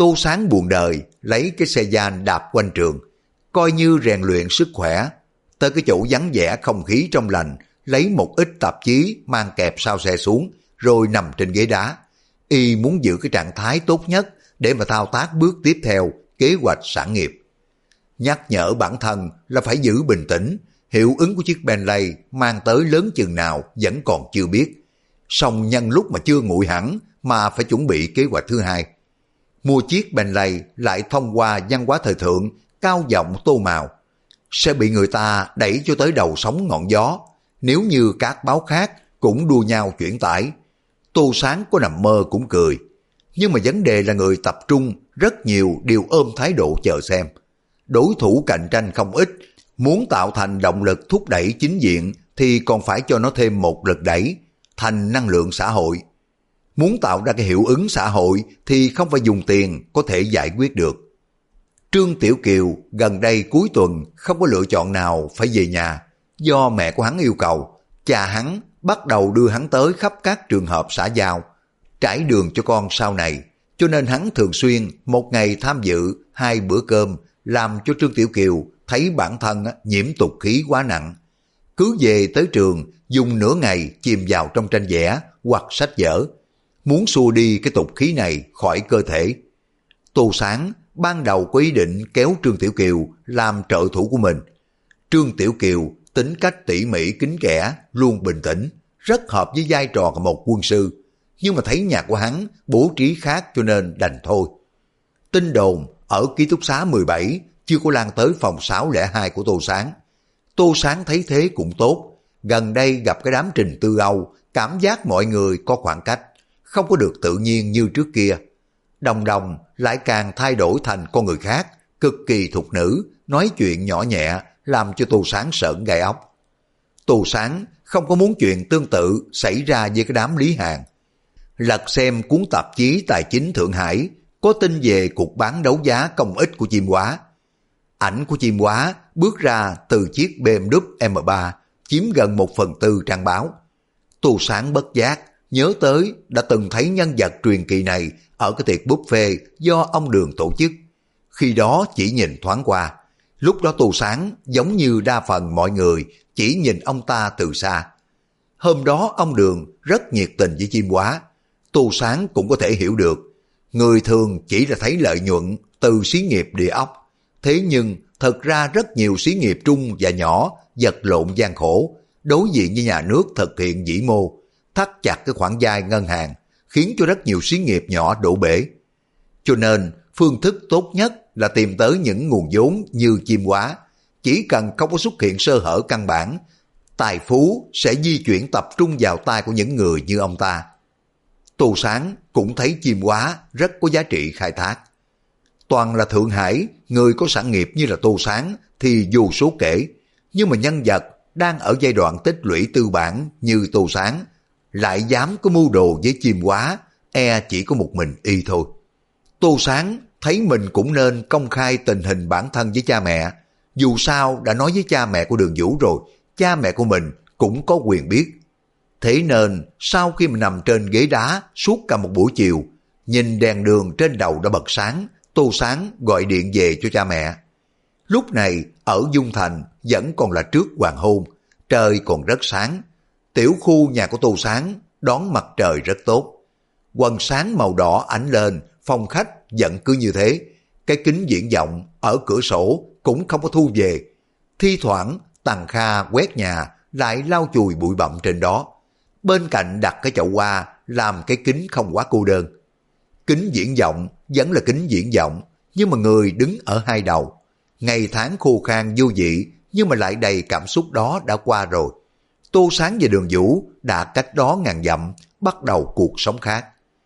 Tô Sáng buồn đời, lấy cái xe van đạp quanh trường, coi như rèn luyện sức khỏe. Tới cái chỗ vắng vẻ không khí trong lành, lấy một ít tạp chí mang kẹp sau xe xuống, rồi nằm trên ghế đá. Y muốn giữ cái trạng thái tốt nhất để mà thao tác bước tiếp theo kế hoạch sản nghiệp. Nhắc nhở bản thân là phải giữ bình tĩnh, hiệu ứng của chiếc Bentley mang tới lớn chừng nào vẫn còn chưa biết. Song nhân lúc mà chưa nguội hẳn mà phải chuẩn bị kế hoạch thứ hai. Mua chiếc Bentley lại thông qua văn hóa thời thượng, cao giọng tô màu, sẽ bị người ta đẩy cho tới đầu sóng ngọn gió, nếu như các báo khác cũng đua nhau chuyển tải. Tô Sáng có nằm mơ cũng cười, nhưng mà vấn đề là người tập trung rất nhiều đều ôm thái độ chờ xem. Đối thủ cạnh tranh không ít, muốn tạo thành động lực thúc đẩy chính diện thì còn phải cho nó thêm một lực đẩy, thành năng lượng xã hội. Muốn tạo ra cái hiệu ứng xã hội thì không phải dùng tiền có thể giải quyết được. Trương Tiểu Kiều gần đây cuối tuần không có lựa chọn nào phải về nhà, do mẹ của hắn yêu cầu. Cha hắn bắt đầu đưa hắn tới khắp các trường hợp xã giao, trải đường cho con sau này, cho nên hắn thường xuyên một ngày tham dự 2 bữa cơm, làm cho Trương Tiểu Kiều thấy bản thân nhiễm tục khí quá nặng. Cứ về tới trường dùng nửa ngày chìm vào trong tranh vẽ hoặc sách vở, muốn xua đi cái tục khí này khỏi cơ thể. Tô Sáng ban đầu có ý định kéo Trương Tiểu Kiều làm trợ thủ của mình. Trương Tiểu Kiều tính cách tỉ mỉ kín kẽ, luôn bình tĩnh, rất hợp với vai trò của một quân sư. Nhưng mà thấy nhà của hắn bố trí khác cho nên đành thôi. Tin đồn ở ký túc xá 17 chưa có lan tới phòng 602 của Tô Sáng. Tô Sáng thấy thế cũng tốt. Gần đây gặp cái đám Trình Tư Âu, cảm giác mọi người có khoảng cách, không có được tự nhiên như trước kia. Đồng đồng lại càng thay đổi thành con người khác, cực kỳ thục nữ, nói chuyện nhỏ nhẹ, làm cho Tô Sáng sởn gai ốc. Tô Sáng không có muốn chuyện tương tự xảy ra với cái đám Lý Hàn. Lật xem cuốn tạp chí Tài chính Thượng Hải, có tin về cuộc bán đấu giá công ích của Chim Hóa. Ảnh của Chim Hóa bước ra từ chiếc BMW M3, chiếm gần 1/4 trang báo. Tô Sáng bất giác nhớ tới đã từng thấy nhân vật truyền kỳ này ở cái tiệc buffet do ông Đường tổ chức. Khi đó chỉ nhìn thoáng qua, lúc đó Tô Sáng giống như đa phần mọi người chỉ nhìn ông ta từ xa. Hôm đó ông Đường rất nhiệt tình với Chim Hóa. Tô Sáng cũng có thể hiểu được, người thường chỉ là thấy lợi nhuận từ xí nghiệp địa ốc. Thế nhưng thật ra rất nhiều xí nghiệp trung và nhỏ vật lộn gian khổ, đối diện với nhà nước thực hiện vĩ mô, thắt chặt cái khoản vay ngân hàng, khiến cho rất nhiều xí nghiệp nhỏ đổ bể. Cho nên phương thức tốt nhất là tìm tới những nguồn vốn như Chim Hóa. Chỉ cần không có xuất hiện sơ hở căn bản, tài phú sẽ di chuyển tập trung vào tay của những người như ông ta. Tô Sáng cũng thấy Chim Hóa rất có giá trị khai thác. Toàn là Thượng Hải, người có sản nghiệp như là Tô Sáng thì vô số kể, nhưng mà nhân vật đang ở giai đoạn tích lũy tư bản như Tô Sáng lại dám có mưu đồ với Chim Hóa, chỉ có một mình y thôi. Tô Sáng thấy mình cũng nên công khai tình hình bản thân với cha mẹ. Dù sao đã nói với cha mẹ của Đường Vũ rồi, cha mẹ của mình cũng có quyền biết. Thế nên sau khi mình nằm trên ghế đá suốt cả một buổi chiều, nhìn đèn đường trên đầu đã bật sáng, Tô Sáng gọi điện về cho cha mẹ. Lúc này ở Dung Thành vẫn còn là trước hoàng hôn, trời còn rất sáng. Tiểu khu nhà của Tô Sáng đón mặt trời rất tốt. Quần sáng màu đỏ ánh lên, phòng khách vẫn cứ như thế. Cái kính viễn vọng ở cửa sổ cũng không có thu về. Thi thoảng Tằng Kha quét nhà lại lau chùi bụi bặm trên đó. Bên cạnh đặt cái chậu hoa làm cái kính không quá cô đơn. Kính viễn vọng vẫn là kính viễn vọng, nhưng mà người đứng ở hai đầu. Ngày tháng khô khan vô vị, nhưng mà lại đầy cảm xúc đó đã qua rồi. Tô Sáng và Đường Vũ đã cách đó ngàn dặm, bắt đầu cuộc sống khác.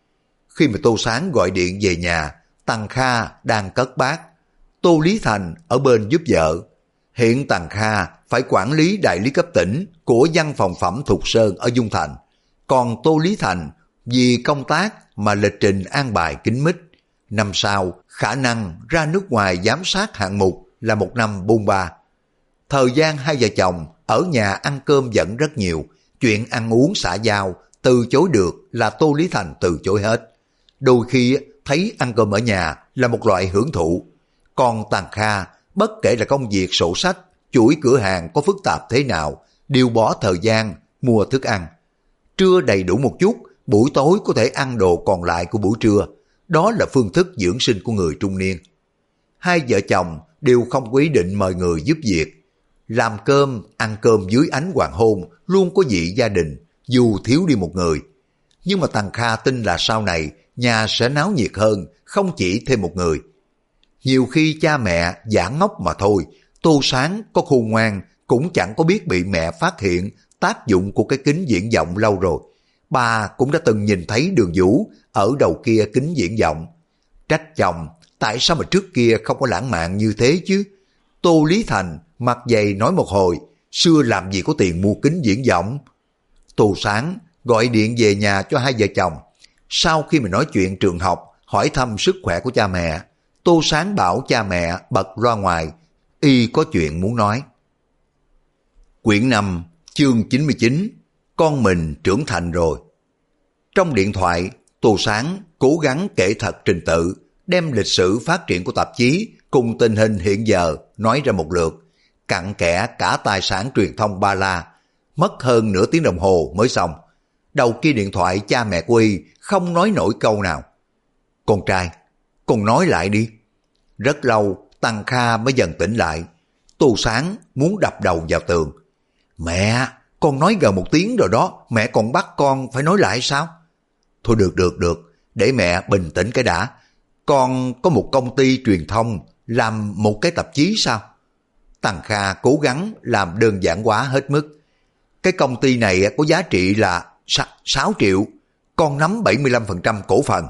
Khi mà Tô Sáng gọi điện về nhà, Tằng Kha đang cất bát. Tô Lý Thành ở bên giúp vợ. Hiện Tằng Kha phải quản lý đại lý cấp tỉnh của văn phòng Phẩm Thục Sơn ở Dung Thành. Còn Tô Lý Thành vì công tác mà lịch trình an bài kín mít. Năm sau khả năng ra nước ngoài giám sát hạng mục là một năm bôn ba. Thời gian hai vợ chồng ở nhà ăn cơm vẫn rất nhiều. Chuyện ăn uống xã giao từ chối được là Tô Lý Thành từ chối hết. Đôi khi thấy ăn cơm ở nhà là một loại hưởng thụ. Còn Tàng Kha, bất kể là công việc sổ sách, chuỗi cửa hàng có phức tạp thế nào, đều bỏ thời gian mua thức ăn. Trưa đầy đủ một chút, buổi tối có thể ăn đồ còn lại của buổi trưa. Đó là phương thức dưỡng sinh của người trung niên. Hai vợ chồng đều không có ý định mời người giúp việc. Làm cơm, ăn cơm dưới ánh hoàng hôn luôn có vị gia đình, dù thiếu đi một người. Nhưng mà Tàng Kha tin là sau này nhà sẽ náo nhiệt hơn, không chỉ thêm một người. Nhiều khi cha mẹ giả ngốc mà thôi, Tô Sáng có khôn ngoan cũng chẳng có biết bị mẹ phát hiện tác dụng của cái kính viễn vọng lâu rồi. Bà cũng đã từng nhìn thấy Đường Vũ ở đầu kia kính viễn vọng. Trách chồng, tại sao mà trước kia không có lãng mạn như thế chứ? Tô Lý Thành mặt dày nói một hồi, xưa làm gì có tiền mua kính viễn vọng. Tô Sáng gọi điện về nhà cho hai vợ chồng. Sau khi mà nói chuyện trường học, hỏi thăm sức khỏe của cha mẹ, Tô Sáng bảo cha mẹ bật loa ngoài, y có chuyện muốn nói. Quyển 5, chương 99, con mình trưởng thành rồi. Trong điện thoại, Tô Sáng cố gắng kể thật trình tự, đem lịch sử phát triển của tạp chí cùng tình hình hiện giờ nói ra một lượt, cặn kẽ cả tài sản truyền thông Ba La, mất hơn nửa tiếng đồng hồ mới xong. Đầu kia điện thoại cha mẹ của y không nói nổi câu nào. Con trai, con nói lại đi. Rất lâu, Tàng Kha mới dần tỉnh lại. Tô Sáng muốn đập đầu vào tường. Mẹ, con nói gần một tiếng rồi đó, mẹ còn bắt con phải nói lại sao? Thôi được, để mẹ bình tĩnh cái đã. Con có một công ty truyền thông, làm một cái tạp chí sao? Tàng Kha cố gắng làm đơn giản hóa hết mức. Cái công ty này có giá trị là 6 triệu, con nắm 75% cổ phần.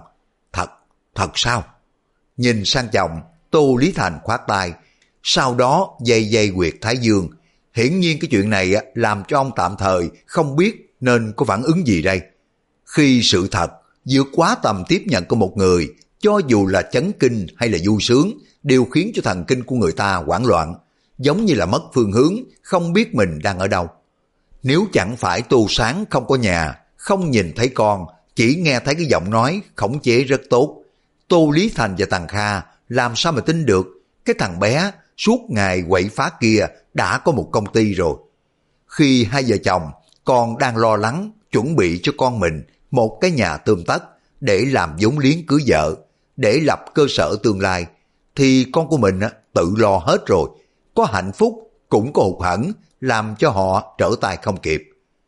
Thật sao? Nhìn sang chồng, Tô Lý Thành khoát tay, sau đó dây quyệt thái dương. Hiển nhiên cái chuyện này làm cho ông tạm thời không biết nên có phản ứng gì đây. Khi sự thật vượt quá tầm tiếp nhận của một người, cho dù là chấn kinh hay là vui sướng, đều khiến cho thần kinh của người ta hoảng loạn, giống như là mất phương hướng, không biết mình đang ở đâu. Nếu chẳng phải Tô Sáng không có nhà, không nhìn thấy con, chỉ nghe thấy cái giọng nói khống chế rất tốt, Tô Lý Thành và Tàng Kha làm sao mà tin được cái thằng bé suốt ngày quậy phá kia đã có một công ty rồi. Khi hai vợ chồng còn đang lo lắng chuẩn bị cho con mình một cái nhà tươm tất để làm vốn liếng cưới vợ, để lập cơ sở tương lai, thì con của mình tự lo hết rồi. Có hạnh phúc cũng có hụt hẫng, làm cho họ trở tay không kịp.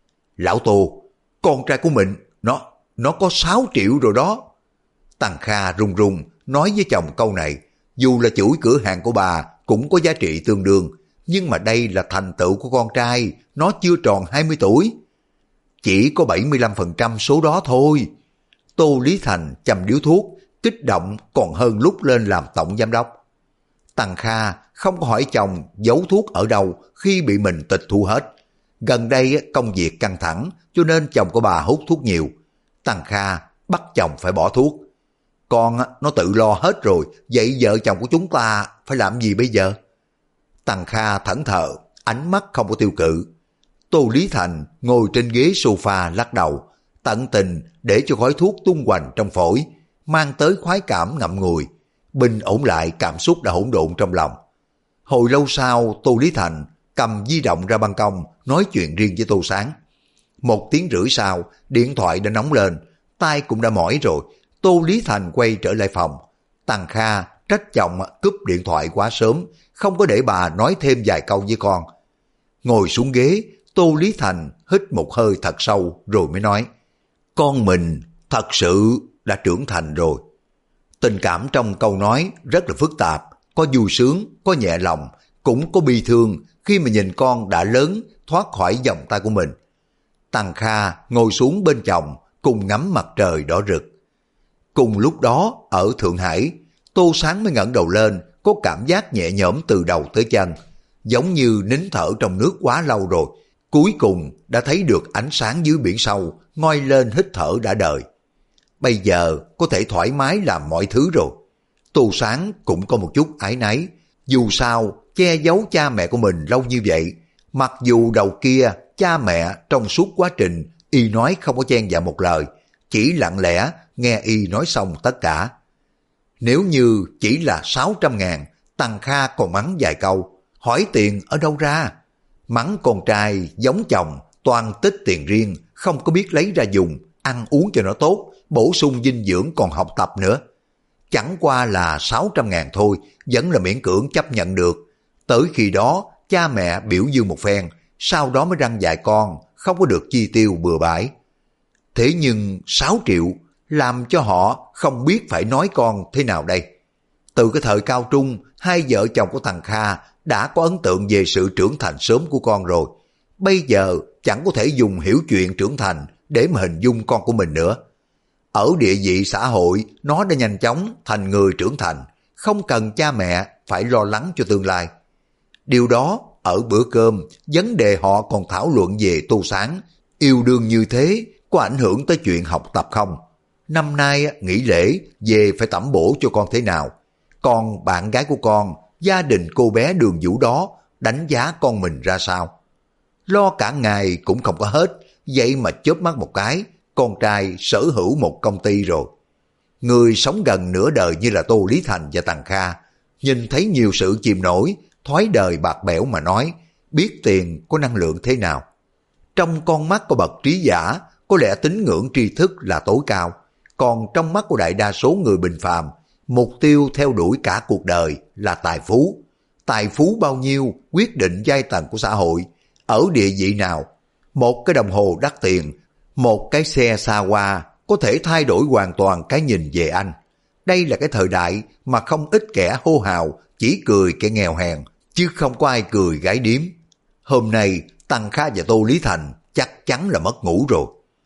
Lão Tô, con trai của mình, nó có 6 triệu rồi đó. Tàng Kha run run nói với chồng câu này. Dù là chuỗi cửa hàng của bà cũng có giá trị tương đương, nhưng mà đây là thành tựu của con trai, nó chưa tròn 20 tuổi. Chỉ có 75% số đó thôi. Tô Lý Thành châm điếu thuốc, kích động còn hơn lúc lên làm tổng giám đốc. Tàng Kha không có hỏi chồng giấu thuốc ở đâu khi bị mình tịch thu hết. Gần đây công việc căng thẳng cho nên chồng của bà hút thuốc nhiều. Tàng Kha bắt chồng phải bỏ thuốc. Con nó tự lo hết rồi, vậy vợ chồng của chúng ta phải làm gì bây giờ? Tàng Kha thẫn thờ, ánh mắt không có tiêu cự. Tô Lý Thành ngồi trên ghế sofa lắc đầu, tận tình để cho khói thuốc tung hoành trong phổi, mang tới khoái cảm ngậm ngùi, bình ổn lại cảm xúc đã hỗn độn trong lòng. Hồi lâu sau, Tô Lý Thành cầm di động ra ban công nói chuyện riêng với Tô Sáng. 1 tiếng rưỡi sau, điện thoại đã nóng lên, tay cũng đã mỏi rồi. Tô Lý Thành quay trở lại phòng. Tàng Kha trách chồng cúp điện thoại quá sớm, không có để bà nói thêm vài câu với con. Ngồi xuống ghế, Tô Lý Thành hít một hơi thật sâu rồi mới nói, con mình thật sự đã trưởng thành rồi. Tình cảm trong câu nói rất là phức tạp, có vui sướng, có nhẹ lòng, cũng có bi thương khi mà nhìn con đã lớn thoát khỏi vòng tay của mình. Tàng Kha ngồi xuống bên chồng cùng ngắm mặt trời đỏ rực. Cùng lúc đó ở Thượng Hải, Tô Sáng mới ngẩng đầu lên, có cảm giác nhẹ nhõm từ đầu tới chân, giống như nín thở trong nước quá lâu rồi, cuối cùng đã thấy được ánh sáng dưới biển sâu, ngoi lên hít thở đã đời. Bây giờ có thể thoải mái làm mọi thứ rồi. Tô Sáng cũng có một chút áy náy, dù sao che giấu cha mẹ của mình lâu như vậy, mặc dù đầu kia cha mẹ trong suốt quá trình y nói không có chen vào một lời, chỉ lặng lẽ nghe y nói xong tất cả. Nếu như chỉ là 600.000, Tằng Kha còn mắng vài câu, hỏi tiền ở đâu ra. Mắng con trai giống chồng, toàn tích tiền riêng, không có biết lấy ra dùng, ăn uống cho nó tốt, bổ sung dinh dưỡng còn học tập nữa. Chẳng qua là 600.000 thôi, vẫn là miễn cưỡng chấp nhận được. Tới khi đó, cha mẹ biểu dương một phen, sau đó mới răng dạy con, không có được chi tiêu bừa bãi. Thế nhưng 6 triệu, làm cho họ không biết phải nói con thế nào đây. Từ cái thời cao trung, hai vợ chồng của thằng Kha đã có ấn tượng về sự trưởng thành sớm của con rồi. Bây giờ chẳng có thể dùng hiểu chuyện trưởng thành để mà hình dung con của mình nữa. Ở địa vị xã hội, nó đã nhanh chóng thành người trưởng thành, không cần cha mẹ phải lo lắng cho tương lai. Điều đó ở bữa cơm, vấn đề họ còn thảo luận về Tô Sáng, yêu đương như thế có ảnh hưởng tới chuyện học tập không? Năm nay nghỉ lễ về phải tẩm bổ cho con thế nào? Còn bạn gái của con, gia đình cô bé Đường Vũ đó đánh giá con mình ra sao? Lo cả ngày cũng không có hết, vậy mà chớp mắt một cái, con trai sở hữu một công ty rồi. Người sống gần nửa đời như là Tô Lý Thành và Tằng Kha, nhìn thấy nhiều sự chìm nổi, thoái đời bạc bẽo mà nói, biết tiền có năng lượng thế nào. Trong con mắt của bậc trí giả, có lẽ tín ngưỡng tri thức là tối cao, còn trong mắt của đại đa số người bình phàm, mục tiêu theo đuổi cả cuộc đời là tài phú. Tài phú bao nhiêu quyết định giai tầng của xã hội, ở địa vị nào. Một cái đồng hồ đắt tiền, một cái xe xa hoa có thể thay đổi hoàn toàn cái nhìn về anh. Đây là cái thời đại mà không ít kẻ hô hào chỉ cười kẻ nghèo hèn, chứ không có ai cười gái điếm. Hôm nay Tằng Kha và Tô Lý Thành chắc chắn là mất ngủ rồi.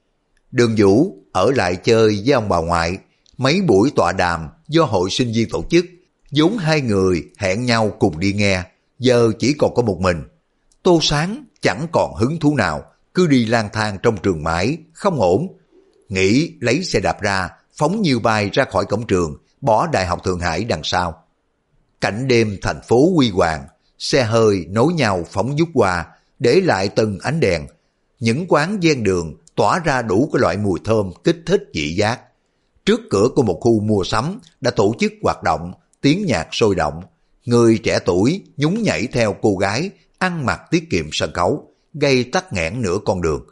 Đường Vũ ở lại chơi với ông bà ngoại, mấy buổi tọa đàm do hội sinh viên tổ chức, vốn hai người hẹn nhau cùng đi nghe, giờ chỉ còn có một mình. Tô Sáng chẳng còn hứng thú nào, cứ đi lang thang trong trường mãi, không ổn. Nghĩ lấy xe đạp ra, phóng như bay ra khỏi cổng trường, bỏ Đại học Thượng Hải đằng sau. Cảnh đêm thành phố huy hoàng, xe hơi nối nhau phóng vút qua, để lại từng ánh đèn. Những quán ven đường tỏa ra đủ cái loại mùi thơm kích thích vị giác. Trước cửa của một khu mua sắm đã tổ chức hoạt động, tiếng nhạc sôi động. Người trẻ tuổi nhún nhảy theo cô gái, ăn mặc tiết kiệm sân khấu, gây tắc nghẽn nửa con đường.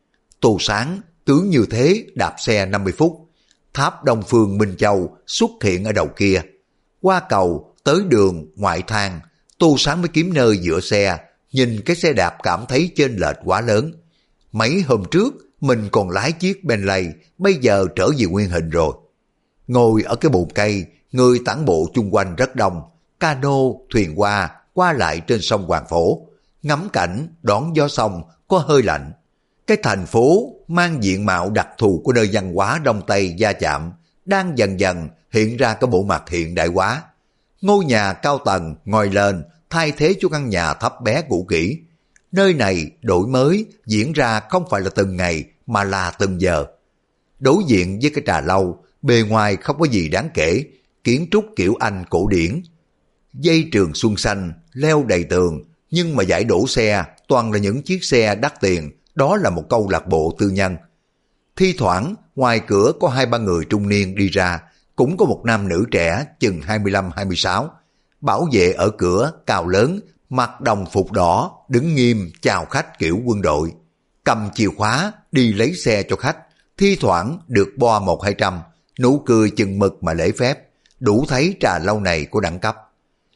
Tô Sáng cứ như thế đạp xe 50 phút. Tháp Đông Phương Minh Châu xuất hiện ở đầu kia. Qua cầu tới đường ngoại thang, Tô Sáng mới kiếm nơi dựa xe, nhìn cái xe đạp cảm thấy chênh lệch quá lớn. Mấy hôm trước mình còn lái chiếc Bentley, bây giờ trở về nguyên hình rồi. Ngồi ở cái bồn cây, người tản bộ chung quanh rất đông, cano, thuyền qua lại trên sông Hoàng Phổ, ngắm cảnh, đón gió sông, có hơi lạnh. Cái thành phố mang diện mạo đặc thù của nơi văn hóa Đông Tây va chạm, đang dần dần hiện ra cái bộ mặt hiện đại hóa. Ngôi nhà cao tầng ngoi lên, thay thế cho căn nhà thấp bé cũ kỹ. Nơi này đổi mới diễn ra không phải là từng ngày mà là từng giờ. Đối diện với cái trà lâu, bề ngoài không có gì đáng kể, kiến trúc kiểu Anh cổ điển. Dây trường xuân xanh leo đầy tường, nhưng mà giải đổ xe toàn là những chiếc xe đắt tiền, đó là một câu lạc bộ tư nhân. Thi thoảng ngoài cửa có 2-3 người trung niên đi ra, cũng có một nam nữ trẻ chừng 25-26. Bảo vệ ở cửa cao lớn, mặc đồng phục đỏ, đứng nghiêm chào khách kiểu quân đội. Cầm chìa khóa đi lấy xe cho khách, thi thoảng được bo 100-200, nụ cười chừng mực mà lễ phép, đủ thấy trà lâu này có đẳng cấp.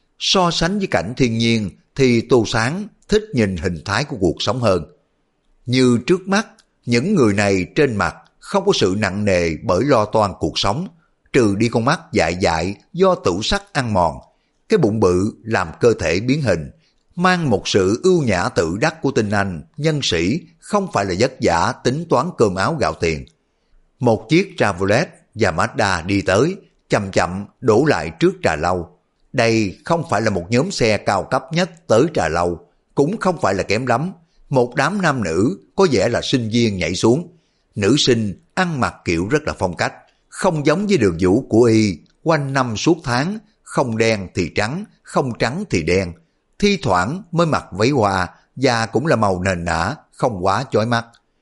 So sánh với cảnh thiên nhiên thì Tô Sáng thích nhìn hình thái của cuộc sống hơn. Như trước mắt, những người này trên mặt không có sự nặng nề bởi lo toan cuộc sống, trừ đi con mắt dại dại do tửu sắc ăn mòn. Cái bụng bự làm cơ thể biến hình, mang một sự ưu nhã tự đắc của tinh anh, nhân sĩ, không phải là vất vả tính toán cơm áo gạo tiền. Một chiếc Chevrolet và Mazda đi tới, chậm chậm đổ lại trước trà lâu. Đây không phải là một nhóm xe cao cấp nhất tới trà lâu, cũng không phải là kém lắm. Một đám nam nữ có vẻ là sinh viên nhảy xuống. Nữ sinh ăn mặc kiểu rất là phong cách, không giống với Đường Vũ của y, quanh năm suốt tháng, không đen thì trắng, không trắng thì đen. Thi thoảng mới mặc váy hoa và cũng là màu nền nã, không quá chói mắt.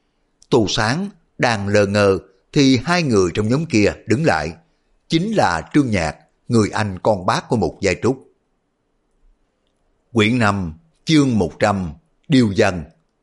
Tô Sáng đang lờ ngơ thì hai người trong nhóm kia đứng lại. Chính là Trương Nhạc, người anh con bác của Mục Giai Trúc. Quyển 5, chương 100, Điêu dân.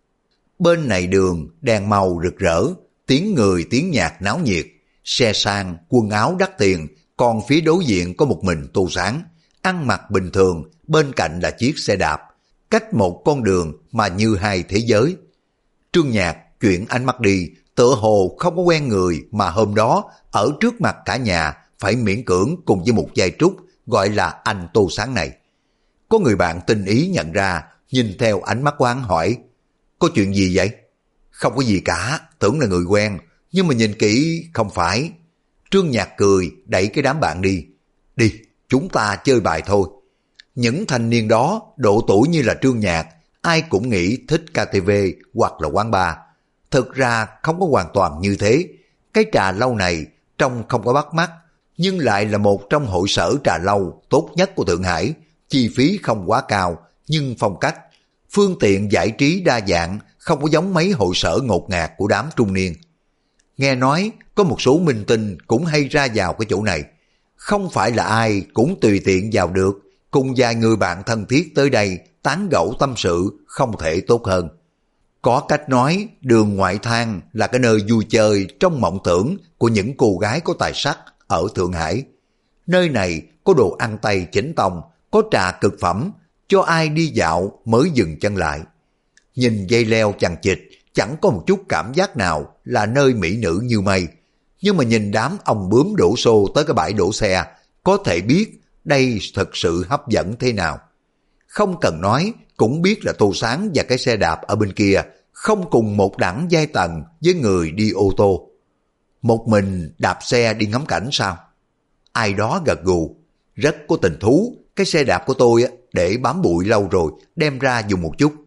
Bên này đường, đèn màu rực rỡ, tiếng người tiếng nhạc náo nhiệt, xe sang, quần áo đắt tiền, còn phía đối diện có một mình Tô Sáng, ăn mặc bình thường, bên cạnh là chiếc xe đạp, cách một con đường mà như hai thế giới. Trương Nhạc chuyển ánh mắt đi, tựa hồ không có quen người mà hôm đó ở trước mặt cả nhà phải miễn cưỡng cùng với Mục Giai Trúc gọi là anh Tô Sáng này. Có người bạn tinh ý nhận ra, nhìn theo ánh mắt của hắn hỏi, có chuyện gì vậy? Không có gì cả, tưởng là người quen, nhưng mà nhìn kỹ không phải. Trương Nhạc cười, đẩy cái đám bạn đi. Đi, chúng ta chơi bài thôi. Những thanh niên đó, độ tuổi như là Trương Nhạc, ai cũng nghĩ thích KTV hoặc là quán bar. Thực ra không có hoàn toàn như thế. Cái trà lâu này trông không có bắt mắt, nhưng lại là một trong hội sở trà lâu tốt nhất của Thượng Hải. Chi phí không quá cao, nhưng phong cách, phương tiện giải trí đa dạng, không có giống mấy hội sở ngột ngạt của đám trung niên. Nghe nói có một số minh tinh cũng hay ra vào cái chỗ này. Không phải là ai cũng tùy tiện vào được, cùng vài người bạn thân thiết tới đây tán gẫu tâm sự không thể tốt hơn. Có cách nói đường ngoại thang là cái nơi vui chơi trong mộng tưởng của những cô gái có tài sắc ở Thượng Hải. Nơi này có đồ ăn Tây chính tông, có trà cực phẩm, cho ai đi dạo mới dừng chân lại. Nhìn dây leo chằng chịt, chẳng có một chút cảm giác nào là nơi mỹ nữ như mây. Nhưng mà nhìn đám ông bướm đổ xô tới cái bãi đổ xe, có thể biết đây thật sự hấp dẫn thế nào. Không cần nói, cũng biết là Tô Sáng và cái xe đạp ở bên kia không cùng một đẳng giai tầng với người đi ô tô. Một mình đạp xe đi ngắm cảnh sao? Ai đó gật gù, rất có tình thú, cái xe đạp của tôi để bám bụi lâu rồi, đem ra dùng một chút.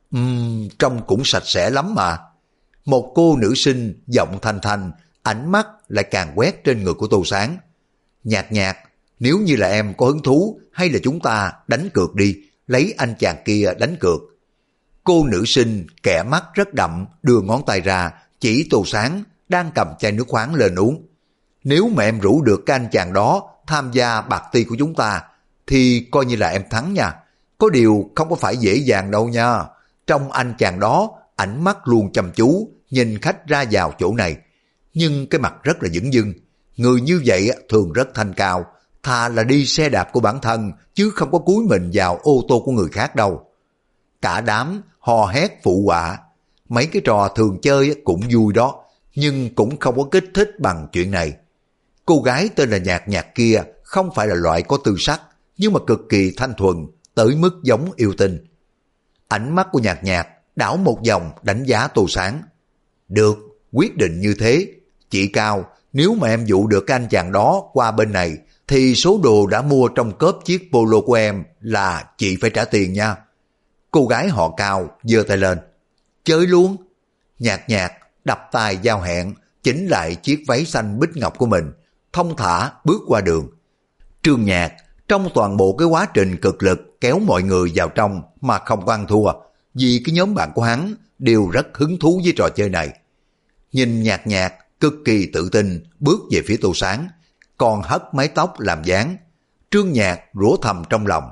Trông cũng sạch sẽ lắm mà. Một cô nữ sinh giọng thanh thanh, ánh mắt lại càng quét trên người của Tô Sáng. Nhạc Nhạc, nếu như là em có hứng thú, hay là chúng ta đánh cược đi, lấy anh chàng kia đánh cược. Cô nữ sinh kẻ mắt rất đậm, đưa ngón tay ra, chỉ Tô Sáng đang cầm chai nước khoáng lên uống. Nếu mà em rủ được cái anh chàng đó tham gia party của chúng ta, thì coi như là em thắng nha. Có điều không có phải dễ dàng đâu nha. Trong anh chàng đó, ánh mắt luôn chăm chú, nhìn khách ra vào chỗ này. Nhưng cái mặt rất là dửng dưng. Người như vậy thường rất thanh cao, thà là đi xe đạp của bản thân, chứ không có cúi mình vào ô tô của người khác đâu. Cả đám hò hét phụ họa. Mấy cái trò thường chơi cũng vui đó, nhưng cũng không có kích thích bằng chuyện này. Cô gái tên là Nhạc Nhạc kia không phải là loại có tư sắc, nhưng mà cực kỳ thanh thuần, tới mức giống yêu tinh. Ánh mắt của Nhạc Nhạc đảo một vòng đánh giá Tô Sáng. Được, quyết định như thế. Chị Cao, nếu mà em dụ được cái anh chàng đó qua bên này, thì số đồ đã mua trong cốp chiếc polo của em là chị phải trả tiền nha. Cô gái họ Cao giơ tay lên. Chơi luôn. Nhạc Nhạc đập tay giao hẹn, chỉnh lại chiếc váy xanh bích ngọc của mình, thông thả bước qua đường. Trương Nhạc trong toàn bộ cái quá trình cực lực kéo mọi người vào trong mà không có ăn thua, vì cái nhóm bạn của hắn đều rất hứng thú với trò chơi này. Nhìn Nhạc Nhạc cực kỳ tự tin bước về phía Tô Sáng, còn hất mái tóc làm dáng. Trương Nhạc rủa thầm trong lòng,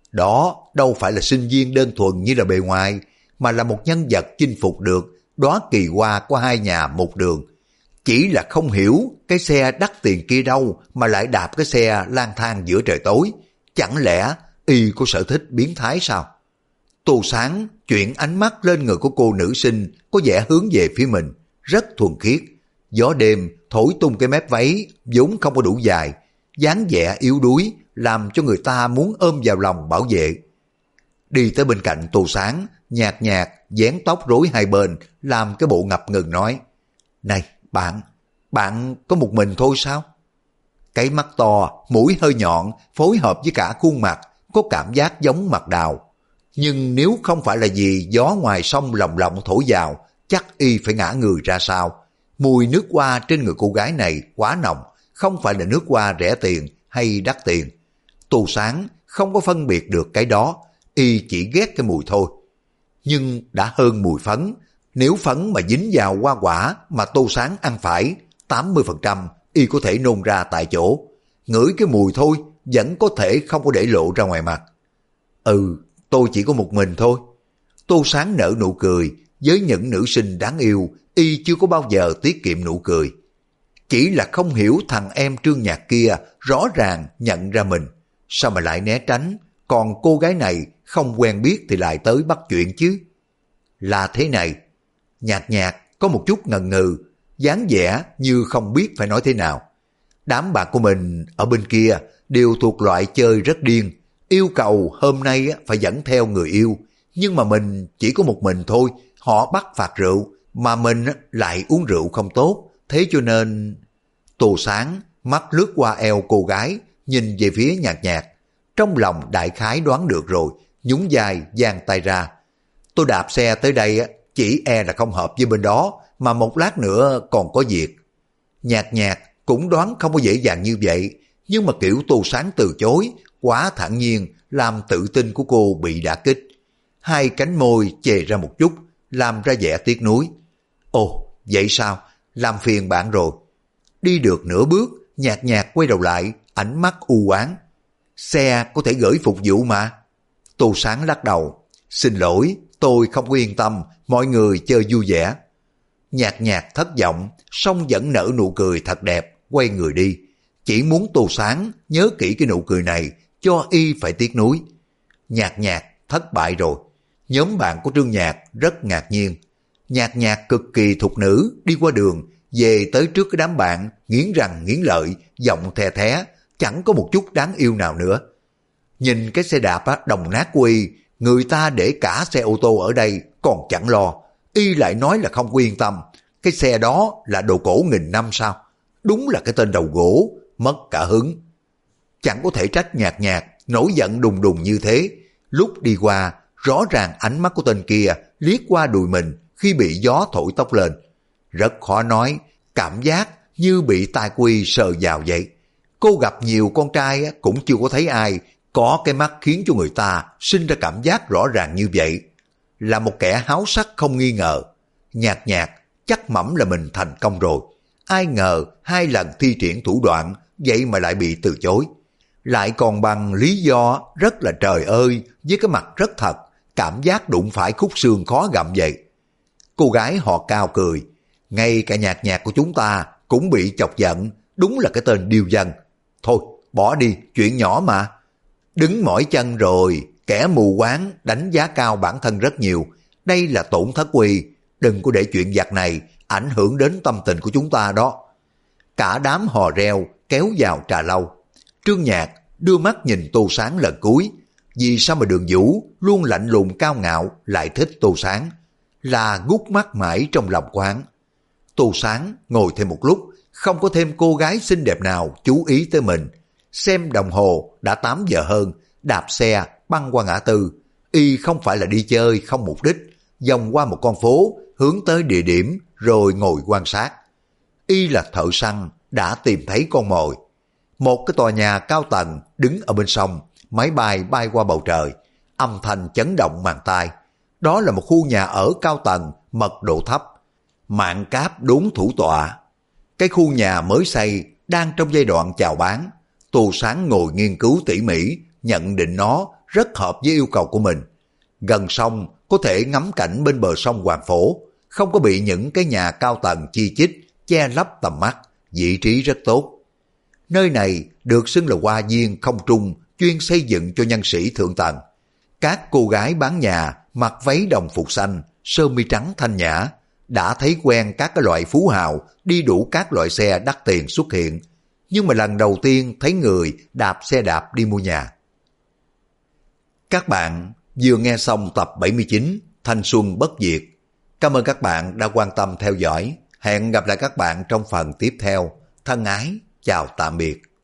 đó đâu phải là sinh viên đơn thuần như là bề ngoài, mà là một nhân vật chinh phục được đóa kỳ hoa của hai nhà một đường. Chỉ là không hiểu cái xe đắt tiền kia đâu mà lại đạp cái xe lang thang giữa trời tối. Chẳng lẽ y có sở thích biến thái sao? Tô Sáng chuyển ánh mắt lên người của cô nữ sinh có vẻ hướng về phía mình, rất thuần khiết. Gió đêm thổi tung cái mép váy vốn không có đủ dài, dáng vẻ yếu đuối làm cho người ta muốn ôm vào lòng bảo vệ. Đi tới bên cạnh Tô Sáng, Nhạc Nhạc vén tóc rối hai bên, làm cái bộ ngập ngừng nói: Này bạn có một mình thôi sao? Cái mắt to, mũi hơi nhọn, phối hợp với cả khuôn mặt, có cảm giác giống mặt đào. Nhưng nếu không phải là vì gió ngoài sông lồng lộng thổi vào, chắc y phải ngã người ra sao. Mùi nước hoa trên người cô gái này quá nồng, không phải là nước hoa rẻ tiền hay đắt tiền. Tô Sáng không có phân biệt được cái đó, y chỉ ghét cái mùi thôi. Nhưng đã hơn mùi phấn, nếu phấn mà dính vào hoa quả mà Tô Sáng ăn phải, 80% y có thể nôn ra tại chỗ. Ngửi cái mùi thôi vẫn có thể không có để lộ ra ngoài mặt. Ừ, tôi chỉ có một mình thôi. Tô Sáng nở nụ cười, với những nữ sinh đáng yêu, y chưa có bao giờ tiết kiệm nụ cười. Chỉ là không hiểu thằng em Trương Nhạc kia rõ ràng nhận ra mình, sao mà lại né tránh, còn cô gái này không quen biết thì lại tới bắt chuyện chứ. Là thế này, Nhạc Nhạc có một chút ngần ngừ, dáng vẻ như không biết phải nói thế nào. Đám bạn của mình ở bên kia đều thuộc loại chơi rất điên, yêu cầu hôm nay phải dẫn theo người yêu, nhưng mà mình chỉ có một mình thôi, họ bắt phạt rượu, mà mình lại uống rượu không tốt, thế cho nên... Tô Sáng mắt lướt qua eo cô gái, nhìn về phía Nhạc Nhạc, trong lòng đại khái đoán được rồi, nhún vai giang tay ra. Tôi đạp xe tới đây chỉ e là không hợp với bên đó, mà một lát nữa còn có việc. Nhạc Nhạc cũng đoán không có dễ dàng như vậy, nhưng mà kiểu Tô Sáng từ chối, quá thản nhiên làm tự tin của cô bị đả kích. Hai cánh môi chề ra một chút, làm ra vẻ tiếc nuối. Ồ, vậy sao? Làm phiền bạn rồi. Đi được nửa bước, Nhạc Nhạc quay đầu lại, ánh mắt u oán. Xe có thể gửi phục vụ mà. Tô Sáng lắc đầu. Xin lỗi, tôi không có yên tâm, mọi người chơi vui vẻ. Nhạc Nhạc thất vọng, song vẫn nở nụ cười thật đẹp, quay người đi. Chỉ muốn Tô Sáng nhớ kỹ cái nụ cười này, cho y phải tiếc nuối. Nhạc Nhạc thất bại rồi. Nhóm bạn của Trương Nhạc rất ngạc nhiên. Nhạc Nhạc cực kỳ thục nữ, đi qua đường, về tới trước cái đám bạn, nghiến răng nghiến lợi, giọng the thé, chẳng có một chút đáng yêu nào nữa. Nhìn cái xe đạp đồng nát của y, người ta để cả xe ô tô ở đây còn chẳng lo, y lại nói là không yên tâm. Cái xe đó là đồ cổ nghìn năm sao? Đúng là cái tên đầu gỗ, mất cả hứng. Chẳng có thể trách Nhạc Nhạc nổi giận đùng đùng như thế. Lúc đi qua, rõ ràng ánh mắt của tên kia liếc qua đùi mình khi bị gió thổi tóc lên. Rất khó nói, cảm giác như bị tai quy sờ vào vậy. Cô gặp nhiều con trai cũng chưa có thấy ai có cái mắt khiến cho người ta sinh ra cảm giác rõ ràng như vậy. Là một kẻ háo sắc không nghi ngờ. Nhạc Nhạc chắc mẩm là mình thành công rồi. Ai ngờ 2 lần thi triển thủ đoạn, vậy mà lại bị từ chối. Lại còn bằng lý do rất là trời ơi, với cái mặt rất thật, cảm giác đụng phải khúc xương khó gặm vậy. Cô gái họ Cao cười. Ngay cả Nhạc Nhạc của chúng ta cũng bị chọc giận, đúng là cái tên điêu dân. Thôi, bỏ đi, chuyện nhỏ mà. Đứng mỏi chân rồi, kẻ mù quáng đánh giá cao bản thân rất nhiều. Đây là tổn thất quy, đừng có để chuyện vặt này ảnh hưởng đến tâm tình của chúng ta đó. Cả đám hò reo kéo vào trà lâu. Trương Nhạc đưa mắt nhìn Tô Sáng lần cuối. Vì sao mà Đường Vũ luôn lạnh lùng cao ngạo lại thích Tô Sáng? Là gút mắt mãi trong lòng quán. Tô Sáng ngồi thêm một lúc, không có thêm cô gái xinh đẹp nào chú ý tới mình. Xem đồng hồ đã 8 giờ hơn, đạp xe băng qua ngã tư. Y không phải là đi chơi không mục đích, vòng qua một con phố, hướng tới địa điểm rồi ngồi quan sát. Y là thợ săn, đã tìm thấy con mồi. Một cái tòa nhà cao tầng đứng ở bên sông, máy bay bay qua bầu trời, âm thanh chấn động màng tai. Đó là một khu nhà ở cao tầng, mật độ thấp, mạn cáp đốn thủ tọa. Cái khu nhà mới xây đang trong giai đoạn chào bán. Tô Sáng ngồi nghiên cứu tỉ mỉ, nhận định nó rất hợp với yêu cầu của mình. Gần sông có thể ngắm cảnh bên bờ sông Hoàng Phổ, không có bị những cái nhà cao tầng chi chít che lấp tầm mắt, vị trí rất tốt. Nơi này được xưng là hoa viên không trung chuyên xây dựng cho nhân sĩ thượng tầng. Các cô gái bán nhà mặc váy đồng phục xanh, sơ mi trắng thanh nhã, đã thấy quen các cái loại phú hào đi đủ các loại xe đắt tiền xuất hiện, nhưng mà lần đầu tiên thấy người đạp xe đạp đi mua nhà. Các bạn vừa nghe xong tập 79 Thanh Xuân Bất Diệt. Cảm ơn các bạn đã quan tâm theo dõi. Hẹn gặp lại các bạn trong phần tiếp theo. Thân ái, chào tạm biệt.